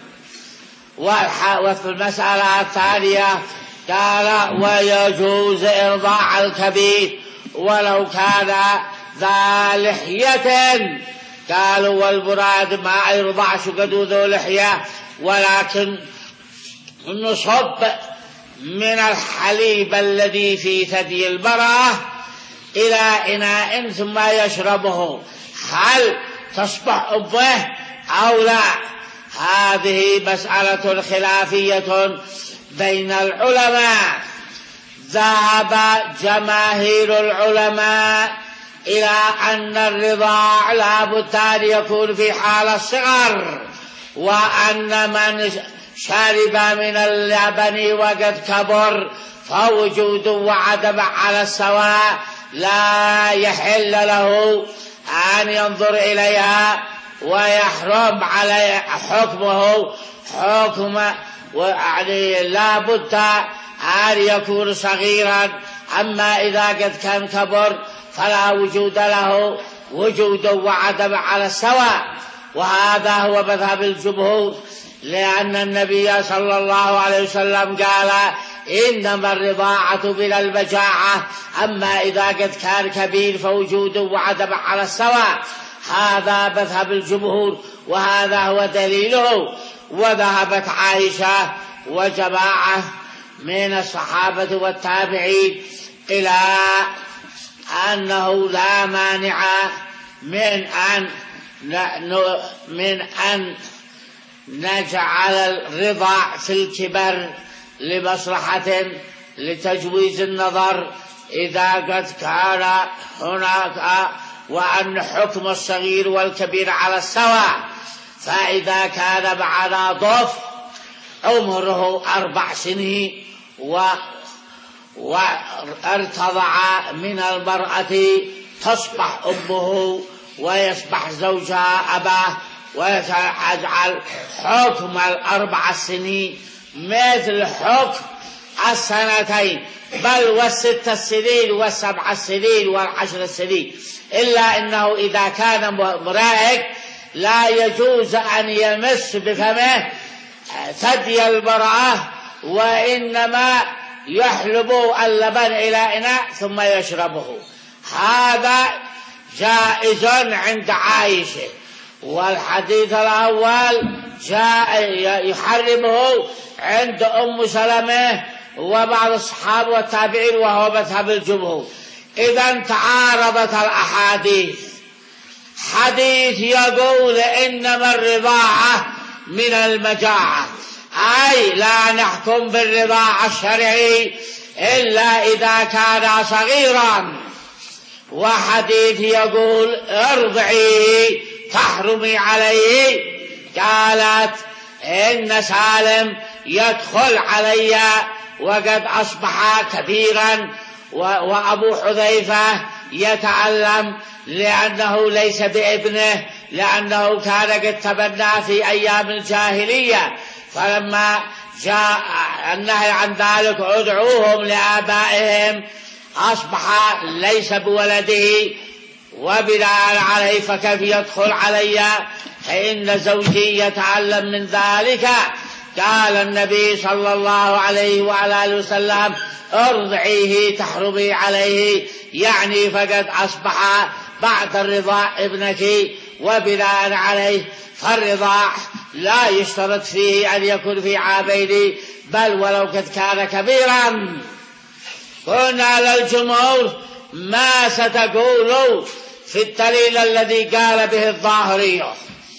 وفي المسألة الثانية قال ويجوز إرضاع الكبير ولو كان ذا لحية. قالوا والمراد ما يرضعش قد ذو لحية، ولكن نصب من الحليب الذي في ثدي المرأة إلى إناء ثم يشربه، هل تصبح أمه أو لا؟ هذه مسألة خلافية بين العلماء. ذهب جماهير العلماء إلى أن الرضاع لا بد أن يكون في حال الصغر، وأن من شرب من اللبن وقد كبر فوجود وعدم على السواء لا يحل له أن ينظر إليها، ويحرم عليه حكمه حكم، ويعني لا بد أن يكون صغيرا. أما إذا قد كان كبر فلا وجود له وجود وعدم على السواء. وهذا هو مذهب الجمهور، لأن النبي صلى الله عليه وسلم قال إنما الرضاعة من المجاعة، أما إذا قد كان كبير فوجود وعدم على السواء. هذا مذهب الجمهور وهذا هو دليله. وذهبت عائشة وجماعة من الصحابة والتابعين إلى أنه لا مانع من أن من أن نجعل الرضاع في الكبر لمصلحة لتجويز النظر إذا قد كان هناك، وأن حكم الصغير والكبير على السواء. فإذا كان معنا ضف عمره أربع سنين وارتضع من المرأة تصبح أمه ويصبح زوجها أباه، ويجعل حكم الأربع سنين مثل حكم السنتين بل والست السنين والسبع السنين والعشر السنين، إلا أنه إذا كان مراهق لا يجوز أن يمس بفمه ثدي المرأة، وإنما يحلب اللبن إلى إناء ثم يشربه. هذا جائز عند عائشة. والحديث الأول جاء يحرمه عند أم سلمة وبعض الصحابة والتابعين، وهو مذهب الجمهور. إذا تعارضت الأحاديث. حديث يقول إنما الرضاعة من المجاعة، أي لا نحكم بالرضاعة الشرعي إلا إذا كان صغيرا. وحديث يقول ارضعيه تحرمي عليه. قالت إن سالم يدخل علي وقد أصبح كبيرا، وأبو حذيفة يتعلم لأنه ليس بابنه، لأنه كان قد تبنى في أيام الجاهلية، فلما جاء النهي عن ذلك ادعوهم لآبائهم أصبح ليس بولده، وبناء عليه فكيف يدخل علي فإن زوجي يتعلم من ذلك. قال النبي صلى الله عليه وعلى آله وسلم ارضعيه تحرمي عليه، يعني فقد أصبح بعد الرضاع ابنك، وبناء عليه فالرضاع لا يشترط فيه أن يكون في عامين بل ولو قد كان كبيرا. قلنا للجمهور ما ستقول في الدليل الذي قال به الظاهرية.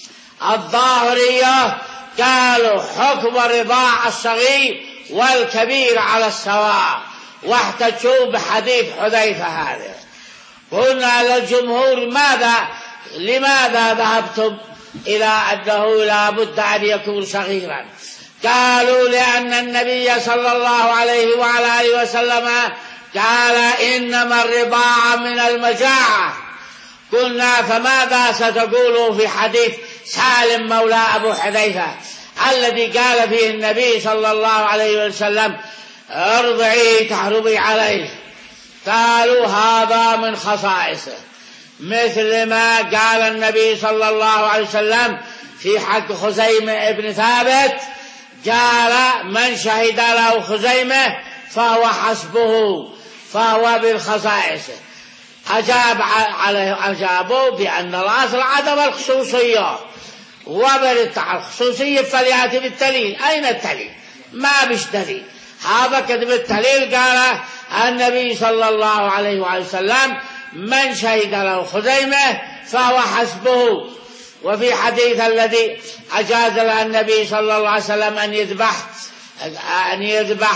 الظاهرية قالوا حكم الرضاع الصغير والكبير على السواء، واحتجوا بحديث حذيفة هذا. قلنا للجمهور ماذا لماذا ذهبتم إلى أنه لا بد أن يكون صغيرا؟ قالوا لأن النبي صلى الله عليه وعلى آله وسلم قال إنما الرضاعة من المجاعة. قلنا فماذا ستقول في حديث سالم مولى أبو حذيفة الذي قال فيه النبي صلى الله عليه وسلم ارضعي تحرمي عليه؟ قالوا هذا من خصائصه، مثل ما قال النبي صلى الله عليه وسلم في حق خزيمة ابن ثابت، قال من شهد له خزيمة فهو حسبه، فهو بالخصائص. أجاب عليه أجابوا بأن الأصل عدم الخصوصية، وبرت الخصوصية فليأتي بالدليل. أين الدليل؟ ما بش دليل. هذا كتب الدليل قال النبي صلى الله عليه وسلم من شهد له خزيمة فهو حسبه. وفي حديث الذي أجاز له النبي صلى الله عليه وسلم أن يذبح أن يذبح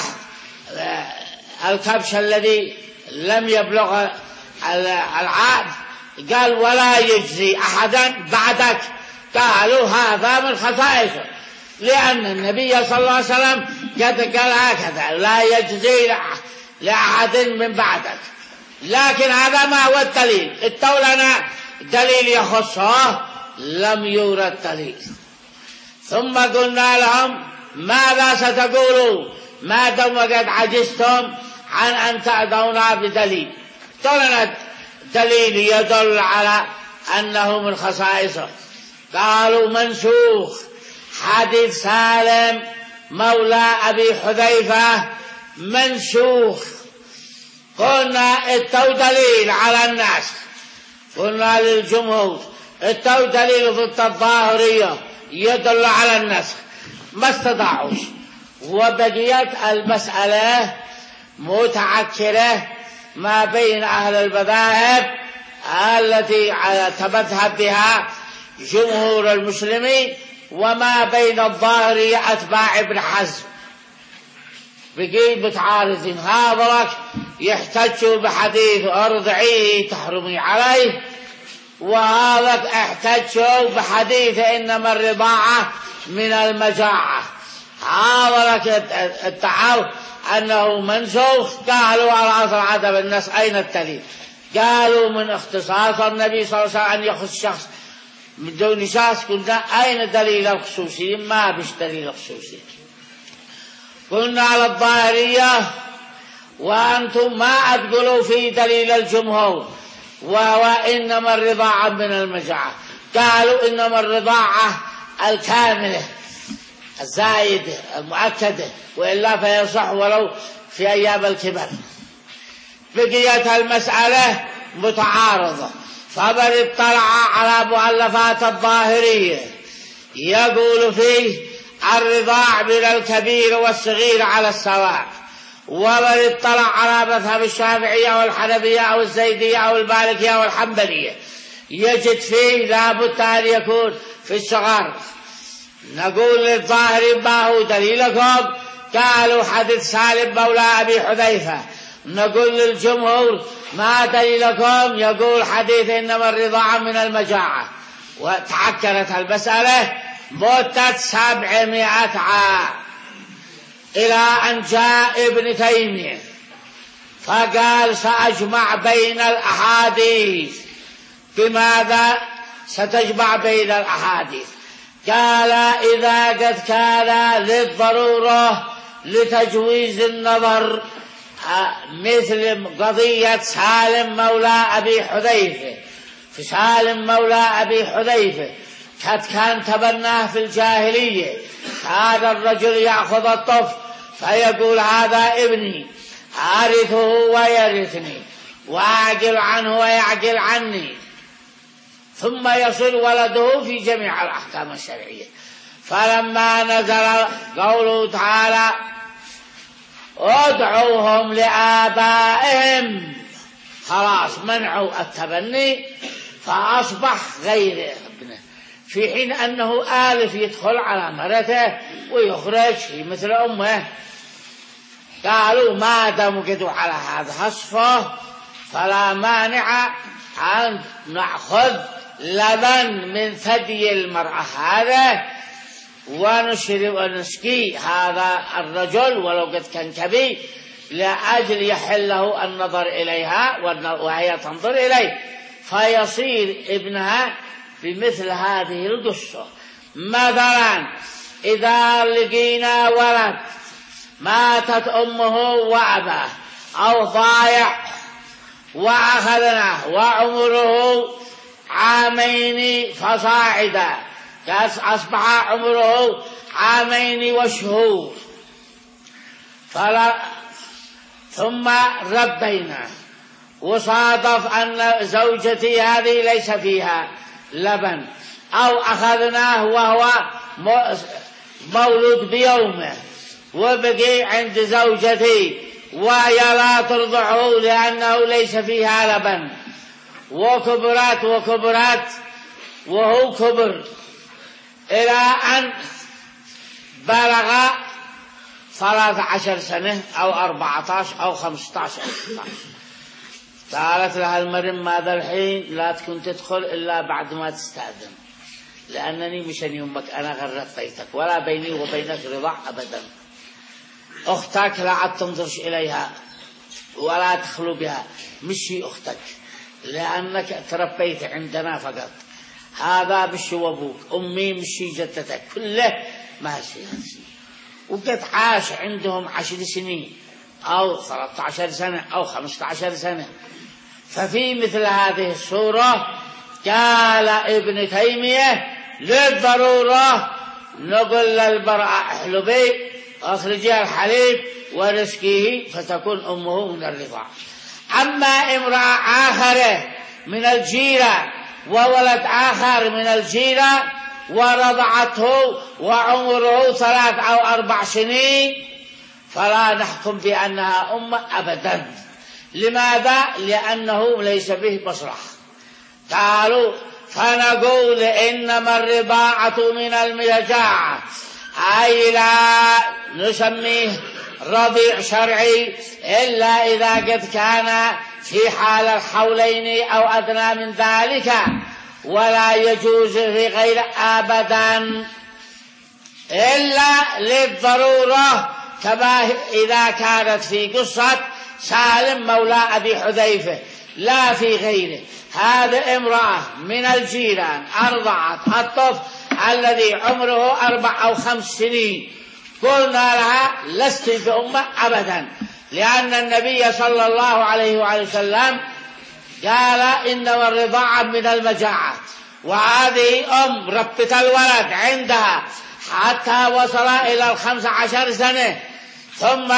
الكبش الذي لم يبلغ العاد، قال ولا يجزي أحدا بعدك. قالوا هذا من خصائصه، لأن النبي صلى الله عليه وسلم قد قال هكذا لا يجزي لأحد من بعدك. لكن هذا ما هو الدليل. الدولة دليل يخصه، لم يورد دليل. ثم قلنا لهم ماذا ستقولوا ما دام قد عجزتم عن أن تأتونا بدليل؟ دلنا دليل يدل على أنه من خصائصه. قالوا منسوخ حديث سالم مولى أبي حذيفة منسوخ. قلنا اتوا دليل على الناس، قلنا للجمهور اتوا دليل ضد الظاهرية يدل على النسخ، ما استطاعوش. وبقيت المسألة متعكرة ما بين أهل المذاهب التي تمذهب بها جمهور المسلمين وما بين الظاهرية أتباع ابن حزم. بقي متعارضين. هذا يحتجوا بحديث ارضعيه تحرمي عليه، وهذا احتجوا بحديث إنما الرضاعة من المجاعة. هذا ادعوا أنه منسوخ. قالوا على أصل عدم النص. أين الدليل؟ قالوا من اختصاص النبي صلى الله عليه وسلم أن يخص شخص من دون شخص. قلنا أين دليل الخصوصية؟ ما بش دليل الخصوصية. قلنا على الظاهرية وأنتم ما تقولوا في دليل الجمهور وهو إنما الرضاعة من المجاعة، قالوا إنما الرضاعة الكاملة الزائدة المؤكدة، وإلا فيصح ولو في أيام الكبر. بقيت المسألة متعارضة، فمن اطلع على مؤلفات الظاهرية يقول فيه الرضاع من الكبير والصغير على السواء، ومن اطلع على مذهب الشافعية والحنفية أو الزيدية أو المالكية أو الحنبلية يجد فيه لابد أن يكون في الصغار. نقول للظاهر ما هو دليلكم؟ قالوا حديث سالم مولى أبي حذيفة. نقول للجمهور ما دليلكم؟ يقول حديث إنما الرضاعة من المجاعة. وتعكرت المسألة مدة سبعمائة عام إلى أن جاء ابن تيمية فقال سأجمع بين الأحاديث. بماذا ستجمع بين الأحاديث؟ قال إذا قد كان للضرورة لتجويز النظر، مثل قضية سالم مولى أبي حذيفة. في سالم مولى أبي حذيفة قد كان تبناه في الجاهلية، هذا الرجل يأخذ الطفل فيقول هذا ابني أرثه ويرثني وأعقل عنه ويعقل عني، ثم يصل ولده في جميع الأحكام الشرعية. فلما نزل قوله تعالى ادعوهم لآبائهم، خلاص منعوا التبني فأصبح غير ابنه، في حين أنه آلف يدخل على مرته ويخرج مثل أمه. قالوا ما دام قدوا على هذا الصفة فلا مانع أن نأخذ لبن من ثدي المرأة هذا ونشرب ونسقي هذا الرجل ولو قد كان كبير، لأجل يحل له النظر إليها وهي تنظر إليه فيصير ابنها بمثل هذه القصة. مثلا إذا لقينا ولد ماتت أمه وأباه أو ضايع وأخذناه وعمره عامين فصاعدا، أصبح عمره عامين وشهور، فلا ثم ربينا وصادف أن زوجتي هذه ليس فيها لبن، أو أخذناه وهو مولود بيومه وبقي عند زوجتي وهي لا ترضعه لأنه ليس فيها لبن، وكبرت وكبرت وهو كبر إلى أن بلغ ثلاث عشر سنة أو أربعة عشر أو خمسة عشر. قالت لها المريم ماذا الحين؟ لا تكون تدخل إلا بعد ما تستأذن، لأنني مشان يومك أنا غرقت بيتك ولا بيني وبينك رضاع أبدا. أختك لا عاد تنظرش إليها ولا تخلو بها، مشي أختك لأنك تربيت عندنا فقط، هذا مشي وابوك، أمي مشي جدتك، كله ماشي. وقد عاش عندهم عشر سنين أو ثلاثة عشر سنة أو خمسة عشر سنة. ففي مثل هذه الصورة قال ابن تيمية للضرورة نقول للمرأة احلبي أخرجي الحليب ورسكيه فتكون أمه من الرضاع. أما امرأة آخر من الجيرة وولد آخر من الجيرة ورضعته وعمره ثلاث أو أربع سنين فلا نحكم بأنها أم أبدا. لماذا؟ لأنه ليس به مصلحة. قالوا فنقول إنما الرضاعة من المجاعة، أي لا نسميه رضيع شرعي إلا إذا قد كان في حال الحولين أو أدنى من ذلك، ولا يجوز في غير أبدا إلا للضرورة، كما إذا كانت في قصة سالم مولى أبي حذيفة لا في غيره. هذا امرأة من الجيران أرضعت الطفل الذي عمره أربع أو خمس سنين قلنا لها لست بأمة أبدا، لأن النبي صلى الله عليه وآله وسلم قال إنما الرضاعة من المجاعة، وهذه أم ربت الولد عندها حتى وصل إلى الخمس عشر سنة، ثم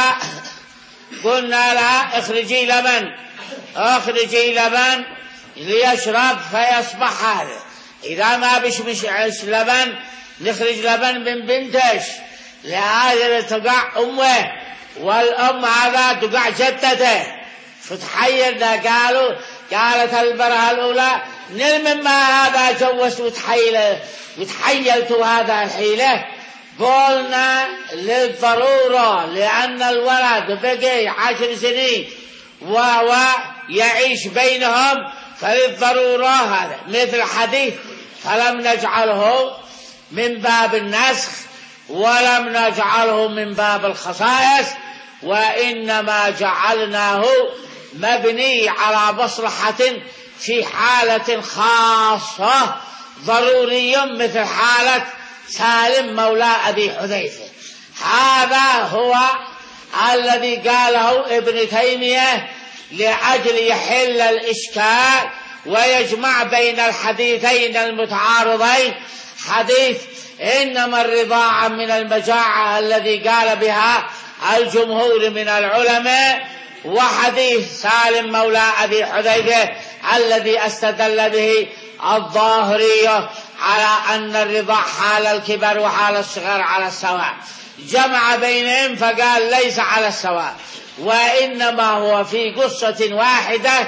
قلنا لها اخرجي لبن اخرجي لبن ليشرب فيصبح هذا، إذا ما بش مش لبن نخرج لبن من بنتش، لهذا تقع أمه، والأم هذا تقع جدته. فتحيرنا قالوا قالت البرهة الأولى نل ما هذا جوز وتحيل وتحيلت هذا الحيلة. قلنا للضرورة، لأن الولد بقي عشر سنين وهو يعيش بينهم، فللضرورة هذا مثل حديث فلم نجعله من باب النسخ ولم نجعله من باب الخصائص، وإنما جعلناه مبني على مصلحة في حالة خاصة ضروري مثل حالة سالم مولى أبي حذيفة. هذا هو الذي قاله ابن تيمية لأجل يحل الإشكال ويجمع بين الحديثين المتعارضين، حديث إنما الرضاعة من المجاعة الذي قال بها الجمهور من العلماء، وحديث سالم مولى أبي حذيفة الذي استدل به الظاهرية على أن الرضاع حال الكبر وحال الصغر على السواء، جمع بينهم فقال ليس على السواء، وإنما هو في قصة واحدة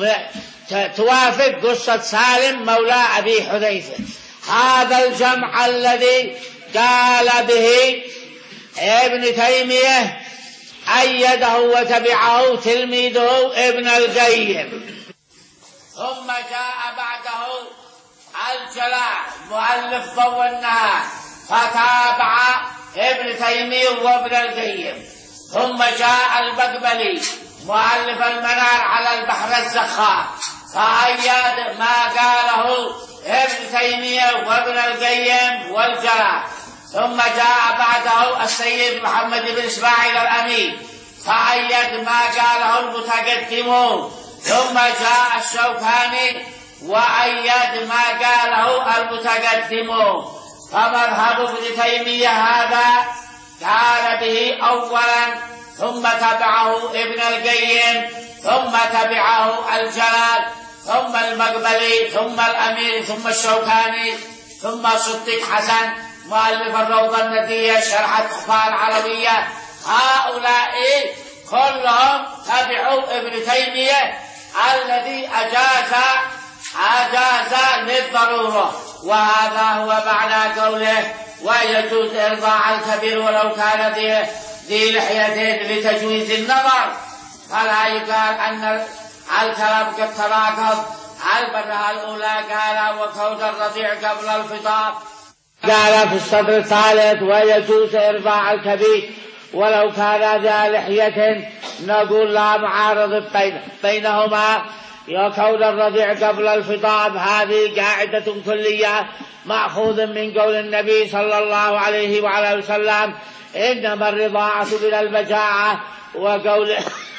توافق قصة سالم مولى أبي حذيفة. هذا الجمع الذي قال به ابن تيمية أيده وتبعه تلميذه ابن القيم. ثم جاء بعده الجلاء مؤلف ضوء النهار فتابع ابن تيمية وابن القيم. ثم جاء المقبلي مؤلف المنار على البحر الزخار فأيد ما قاله ابن تيمية وابن القيم والجلاء. ثم جاء بعده السيد محمد بن إسماعيل الأمين فأيد ما قاله المتقدمون. ثم جاء الشوكاني وأيد ما قاله المتقدمون. فمذهب ابن تيمية هذا قال به أولا، ثم تبعه ابن القيم، ثم تبعه الجلال، ثم المقبلي، ثم الأمير، ثم الشوكاني، ثم صديق حسن مؤلف الروضة الندية شرح التحفة العربية. هؤلاء كلهم تبعوا ابن تيمية الذي أجاز أجاز للضرورة. وهذا هو معنى قوله ويجوز إرضاع الكبير ولو كان ذي ذي لحيتين لتجويز النظر، فلا يقال أن الكلام قد تناقض. البرهة الأولى قال وكون الرضيع قبل الفطام، قال في الصدر الثالث ويجوز إرضاع الكبير ولو كان ذا لحية، نقول لا معارض بينهما. وكون الرضيع قبل الفطام هذه قاعدة كلية مأخوذ من قول النبي صلى الله عليه وعلى وسلم إنما الرضاعة من المجاعة، وقول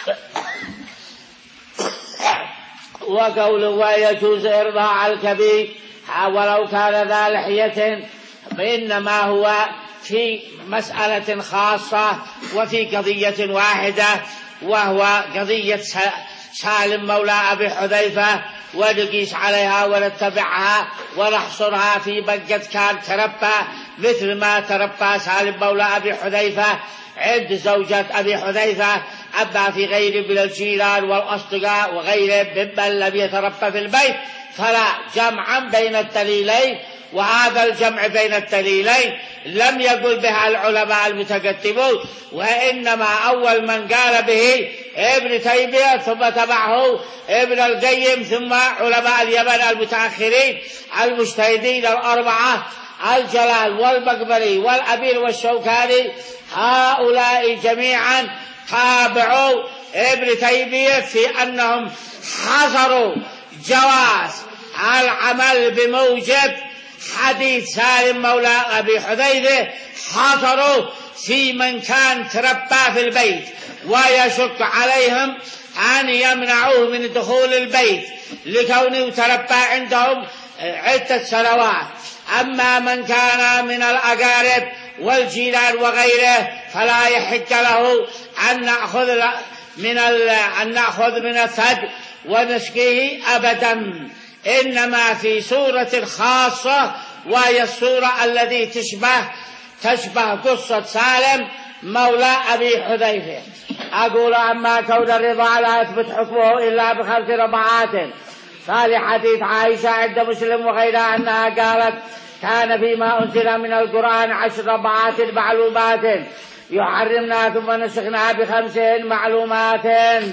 وقول ويجوز إرضاع الكبير ولو كان ذا لحية، إنما هو في مسألة خاصة وفي قضية واحدة، وهو قضية سالم مولى أبي حذيفة، ونقيس عليها ونتبعها ونحصرها في من قد كان تربى مثل ما تربى سالم مولى أبي حذيفة عند زوجة أبي حذيفة، أما في غير من الجيران والأصدقاء وغيرهم ممن لم يتربى في البيت فلا جمعا بين الدليلين. وهذا الجمع بين الدليلين لم يقل بها العلماء المتقدمون، وإنما أول من قال به ابن تيمية، ثم تبعه ابن القيم، ثم علماء اليمن المتأخرين المجتهدين الأربعة الجلال والمقبري والأمير والشوكاني. هؤلاء جميعا تابعوا ابن تيمية في أنهم حصروا جواز العمل بموجب حديث سالم مولى أبي حذيفة حصروا في من كان تربى في البيت ويشق عليهم أن يمنعوه من دخول البيت لكونه تربى عندهم عدة سنوات. أما من كان من الأقارب والجيران وغيره فلا يحق له أن نأخذ من أن نأخذ من الثد ونسقيه أبدا، إنما في سورة خاصة وهي السورة التي تشبه تشبه قصة سالم مولى أبي حذيفة. أقول أما كون الرضاع لا يثبت حكمه إلا بخمس رضعات، قال حديث عائشة عند مسلم وغيرها أنها قالت كان فيما أنزل من القرآن عشر رضعات معلومات يحرمنا ثم نسخنا بخمس معلومات.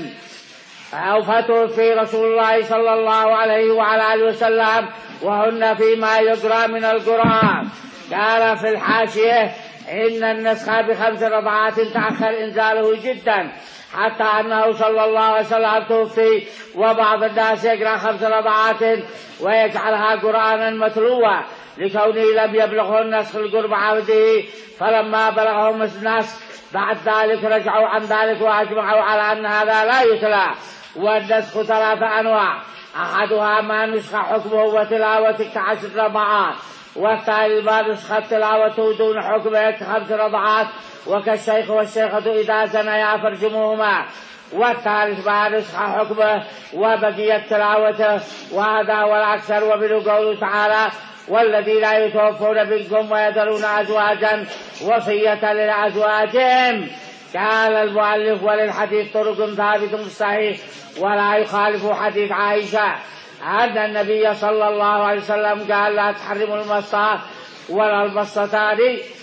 أو فتوفي رسول الله صلى الله عليه وعلى آله وسلم وهن فيما يقرأ من القرآن. قال في الحاشية إن النسخ بخمس رضعات تأخر إنزاله جدا حتى أنه صلى الله عليه وسلم توفي وبعض الناس يقرأ خمس رضعات ويجعلها قرآنا متلوة لكونه لم يبلغه النسخ القرب عبده، فلما بلغهم النسخ بعد ذلك رجعوا عن ذلك وأجمعوا على أن هذا لا يتلى. والنسخ ثلاثة أنواع، أحدها ما نسخ حكمه وتلاوته كعشر رضعات، والثاني ما نسخ تلاوته دون حكمه كخمس رضعات وكالشيخ والشيخة إذا زنيا فارجموهما، والثالث ما نسخ حكمه وبقيت تلاوته، وهذا هو الأكثر. ومنه قوله تعالى والذين يتوفون منكم ويذرون أزواجا وصية لأزواجهم. قال المؤلف وللحديث طرق ثابت صحيح ولا يخالف حديث عائشة أن النبي صلى الله عليه وسلم قال لا تحرموا المصة ولا المصتان،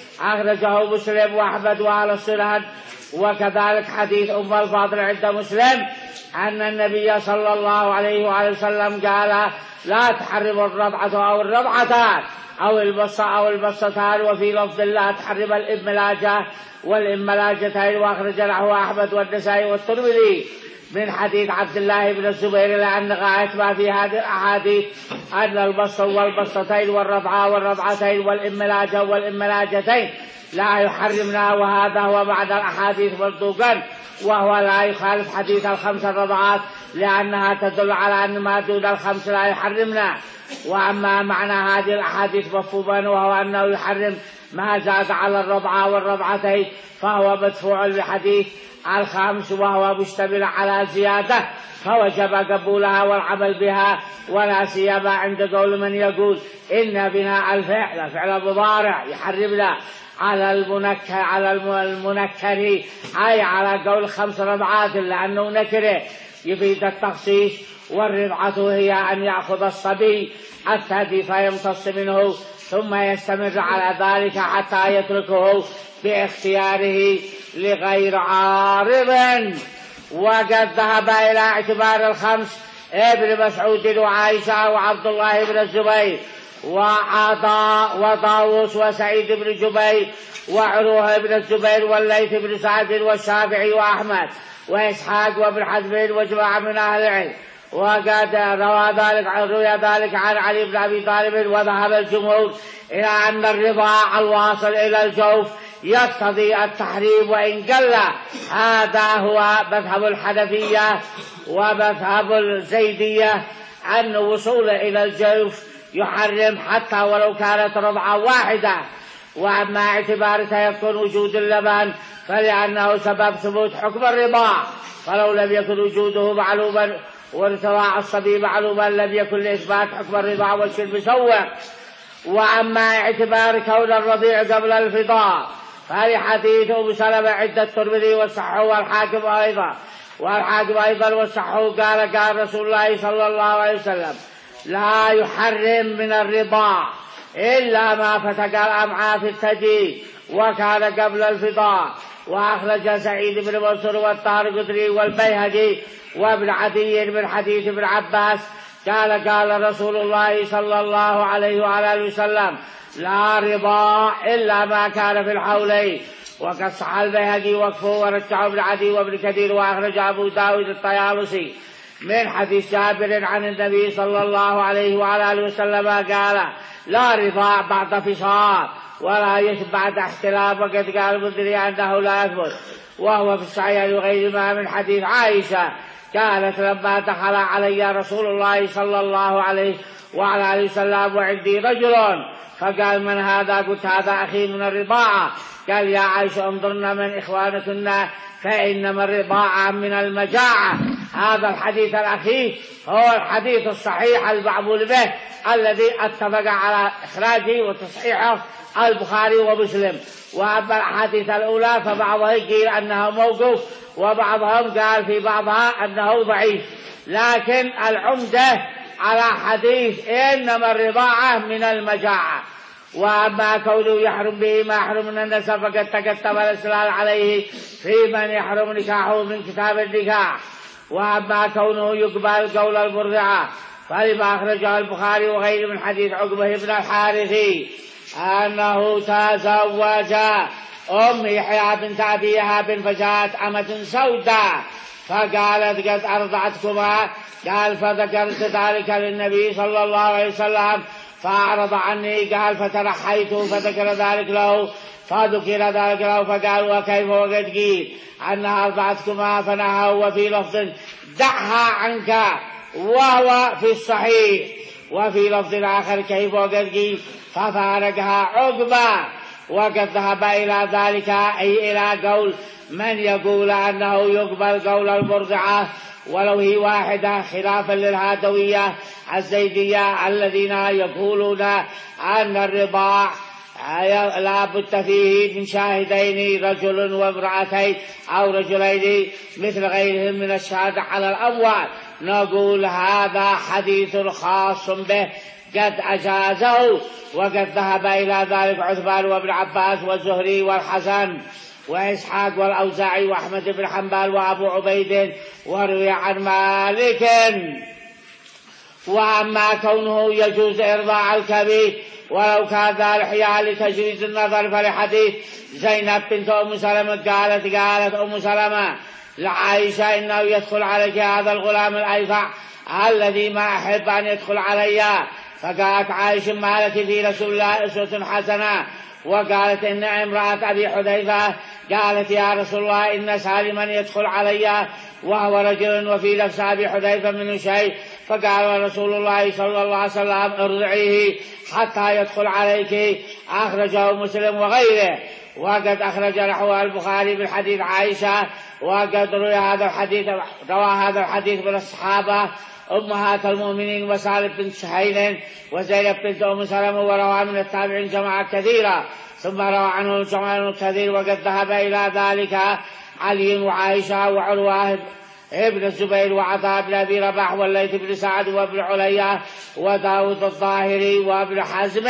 أخرجه مسلم وأحمد وأهل السنن. وكذلك حديث أم الفاضل عند مسلم أن النبي صلى الله عليه وآله وسلم قال لا تحرموا الرضعة أو الرضعتان أو المصة أو المصتان، وفي لفظ لا تحرم الإملاجة والإملاجتين. وأخرج له أحمد والنسائي والترمذي من حديث عبد الله بن الزبير، لأن غاية ما في هذه الأحاديث أن المصة والمصتين والرضعة والرضعتين والإملاجة والإملاجتين لا يحرمنا، وهذا هو معنى الأحاديث مصدوقا، وهو لا يخالف حديث الخمس الرضعات لأنها تدل على أن ما دون الخمس لا يحرمنا. وأما معنى هذه الأحاديث مفهوما وهو أنه يحرم ما زاد على الرضعة والرضعتين فهو مدفوع بحديث الخامس وهو مشتمل على زيادة، فوجب قبولها والعمل بها، ولا سيما عند قول من يقول إن بناء الفعل فعل مضارع يحرمنا على المنكر على المنكر أي على قول خمس رضعات لأنه نكره يفيد التخصيص. والرضعة هي أن يأخذ الصبي الثدي فيمتص منه ثم يستمر على ذلك حتى يتركه باختياره لغير عارض. وقد ذهب إلى اعتبار الخمس ابن مسعود وعائشة وعبد الله بن الزبير وعطاء وطاووس وسعيد بن جبير وعروة بن الزبير والليث بن سعد والشافعي وأحمد وإسحاق وابن حزم وجماعة من أهل العلم. وقد روى ذلك روي ذلك عن علي بن أبي طالب. وذهب الجمهور إلى أن الرضاع الواصل إلى الجوف يقتضي التحريم وإن قل. هذا هو مذهب الحنفية ومذهب الزيدية أن الوصول إلى الجوف يحرم حتى ولو كانت رضعة واحدة. وأما اعتبار تيقن وجود اللبن فلأنه سبب ثبوت حكم الرضاع، فلو لم يكن وجوده معلوما وارتضاع الصبي معلوما لم يكن لإثبات حكم الرضاع والشرب سوى. وأما اعتبار كون الرضيع قبل الفضاء فلحديث أم سلمة عند الترمذي والصحيح والحاكم أيضا والحاكم أيضا والصحيح قال قال رسول الله صلى الله عليه وسلم لا يحرم من الرضاع إلا ما فتق الأمعاء في الثدي وكان قبل الفضاء. وأخرج سعيد بن منصور والطارقطني والبيهقي وابن عدي من حديث ابن عباس قال قال رسول الله صلى الله عليه وآله وسلم لا رضاع إلا ما كان في الحولين. وقد صح البيهقي وقفه ورجعه ابن عدي وابن كثير. وأخرج أبو داود الطيالسي من حديث جابر عن النبي صلى الله عليه وعلى آله وسلم قال لا رضاع بعد فصام ولا يشب بعد احتلام، وقد قال المنذري أنه لا يثبت، وهو في الصحيح وغيرهما من حديث عائشة كانت لما دخل علي رسول الله صلى الله عليه وعلى آله وسلم وعندي رجل فقال من هذا؟ قلت هذا أخي من الرضاعة. قال يا عائشة انظرنا من إخوانكن فإنما الرضاعة من المجاعة. هذا الحديث الأخير هو الحديث الصحيح المعمول به الذي اتفق على إخراجه وتصحيحه البخاري ومسلم. وأما الحديث الأولى فبعضهم قيل أنها موقوف وبعضهم قال في بعضها أنه ضعيف، لكن العمدة على حديث إنما الرضاعة من المجاعة. وأما كونه يحرم به ما يحرم من النسب فقد تكتب الإسلام عليه في من يحرم نكاحه من كتاب النكاح. وأما كونه يقبل قول المرضعة فلما أخرجه البخاري وغيره من حديث عقبة بن الحارث أنه تزوج أم يحيى بنت أبي يهاب فجاءت أمة سوداء فقالت قد أرضعتكما؟ قال فذكرت ذلك للنبي صلى الله عليه وسلم فأعرض عني. قال فترحيت فذكر ذلك له فذكر ذلك له فقال وكيف وقد قيل أنها أرضعتكما؟ فنهى. وفي لفظ دعها عنك وهو في الصحيح. وفي لفظ آخر كيف وقد قيل ففارقها عقبة. وقد ذهب إلى ذلك أي إلى قول من يقول أنه يقبل قول المرضعة ولو هي واحدة، خلافا للهادوية الزيدية الذين يقولون أن الرضاع لا بد فيه من شاهدين رجل وامرأتين أو رجلين مثل غيرهم من الشهادة على الأموال. نقول هذا حديث خاص به قد أجازه. وقد ذهب إلى ذلك عثمان وابن عباس والزهري والحسن وإسحاق والأوزاعي وأحمد بن حنبل وأبو عبيد وروي عن مالك. وأما كونه يجوز إرضاع الكبير ولو كان ذا الحياء لتجويز النظر فلحديث زينب بنت أم سلمة قالت قالت أم سلمة لعائشة إنه يدخل عليك هذا الغلام الأيفع الذي ما أحب أن يدخل علي. فقالت عائشة ما لك في رسول الله أسوة حسنة؟ وقالت إن امرأة أبي حذيفة قالت يا رسول الله إن سالما يدخل علي وهو رجل وفي نفس أبي حذيفة منه شيء. فقال رسول الله صلى الله عليه وسلم ارضعيه حتى يدخل عليك. أخرجه مسلم وغيره. وقد أخرج نحو البخاري من حديث عائشة. وقد روى هذا الحديث روى هذا الحديث من الصحابة أمهات المؤمنين وسالم بن سهيل وزينب بنت أم سلمة، وروى من التابعين جماعة كثيرة ثم روى عنه جماعة كثير. وقد ذهب إلى ذلك علي وعائشة وعروة ابن الزبير وعطاء بن أبي رباح والليث بن سعد وابن عليا وداود الظاهري وابن حزم.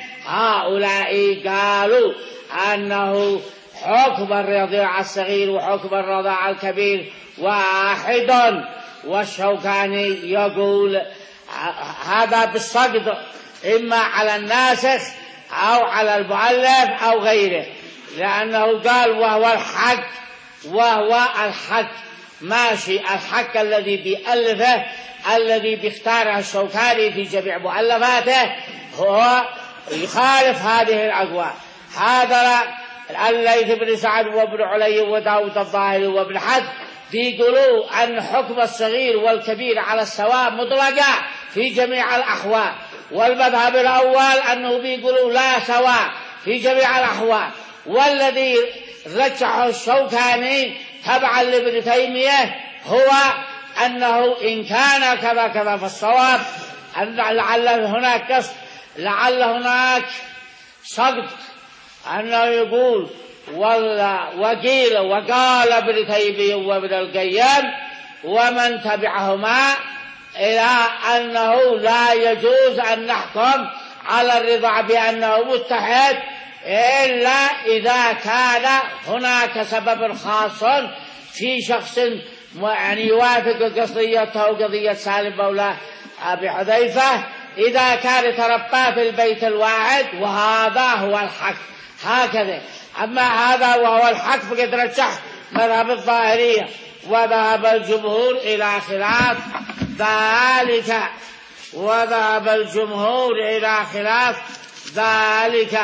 هؤلاء قالوا أنه حكم الرضاع الصغير وحكم الرضاع الكبير واحد. والشوكاني يقول هذا بالصقد إما على الناسخ أو على المؤلف أو غيره، لأنه قال وهو الحق وهو الحق ماشي. الحق الذي بيألفه الذي بيختاره الشوكاني في جميع مؤلفاته هو يخالف هذه الأقوال. هذا الليث بن سعد وابن علي وداود الظاهري وابن حزم بيقولوا أن حكم الصغير والكبير على السواء مطلقة في جميع الأحوال. والمذهب الأول أنه بيقولوا لا سواء في جميع الأحوال. والذي رجحه الشوكاني تبعا لابن تيمية هو أنه إن كان كذا كذا فالصواب أن لعل هناك قصد لعل هناك صدق أنه يقول والله وقيل وقال ابن تيمية وابن القيم ومن تبعهما إلى أنه لا يجوز أن نحكم على الرضاع بأنه متحد إلا إذا كان هناك سبب خاص في شخص يعني يوافق قضيته وقضية سالم مولى أبي حذيفة إذا كان تربى في البيت الواحد، وهذا هو الحق هكذا. أما هذا وهو الحق فقد رجح مذهب الظاهرية، وذهب الجمهور إلى خلاف ذلك وذهب الجمهور إلى خلاف ذلك.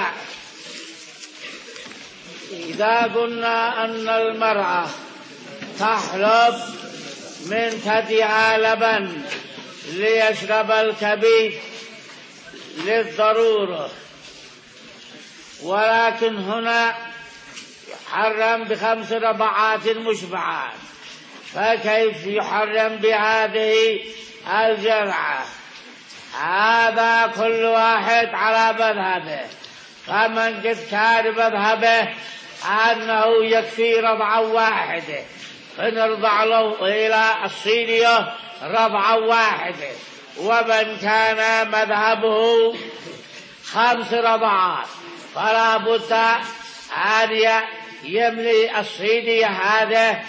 إذا قلنا أن المرأة تحلب من ثديها لبن ليشرب الكبير للضرورة، ولكن هنا يحرم بخمس رضعات مشبعات، فكيف يحرم بهذه الجرعة؟ هذا كل واحد على مذهبه، فمن قد كان مذهبه أنه يكفي رضعة واحدة فنرضع له إلى الصينية رضعة واحدة، ومن كان مذهبه خمس رضعات فلا بد أن يملي الصينية هذا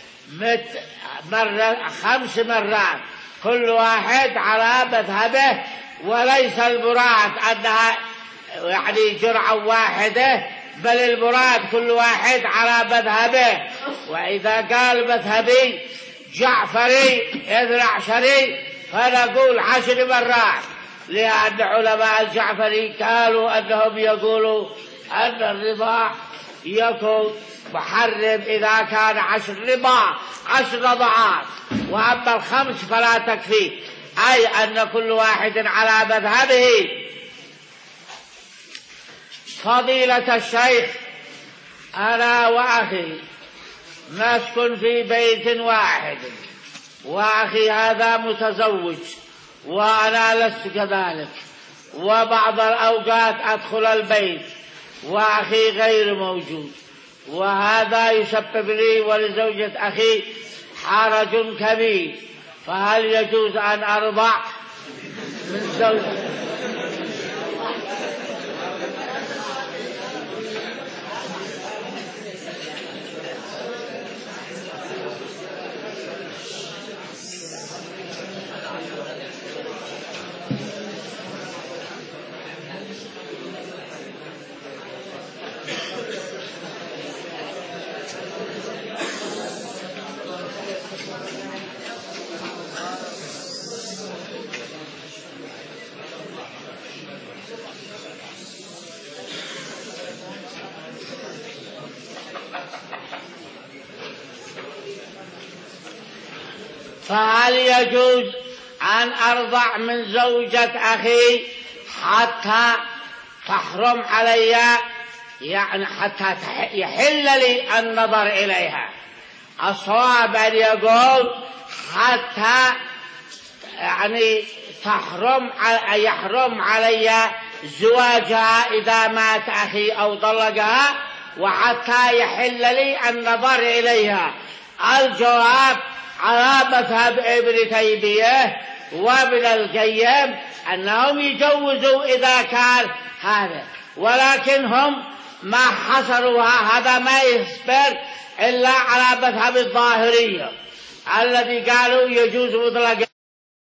مرة خمس مرات كل واحد على مذهبه، وليس المراد أنها يعني جرعة واحدة، بل المراد كل واحد على مذهبه. وإذا قال مذهبي جعفري اثنى عشري فنقول عشر مرات، لأن علماء الجعفري قالوا أنهم يقولوا أن الرضاع يكون محرم إذا كان عشر رضاع عشر رضعات، وأما الخمس فلا تكفي، أي أن كل واحد على مذهبه. فضيلة الشيخ، أنا وأخي نسكن في بيت واحد، وأخي هذا متزوج وأنا لست كذلك، وبعض الأوقات أدخل البيت وأخي غير موجود، وهذا يسبب لي ولزوجة أخي حرج كبير، فهل يجوز أن أرضع من زوجة؟ فهل يجوز أن أرضع من زوجة أخي حتى تحرم علي، يعني حتى يحل لي النظر إليها؟ الصواب أن يقول حتى يعني تحرم يحرم علي زواجها إذا مات أخي أو طلقها، وحتى يحل لي النظر إليها. الجواب على مذهب ابن تيمية وابن القيم أنهم يجوزوا إذا كان هذا، ولكن هم ما حصروها، هذا ما يصبر إلا على مذهب الظاهرية الذي قالوا يجوز مطلقا.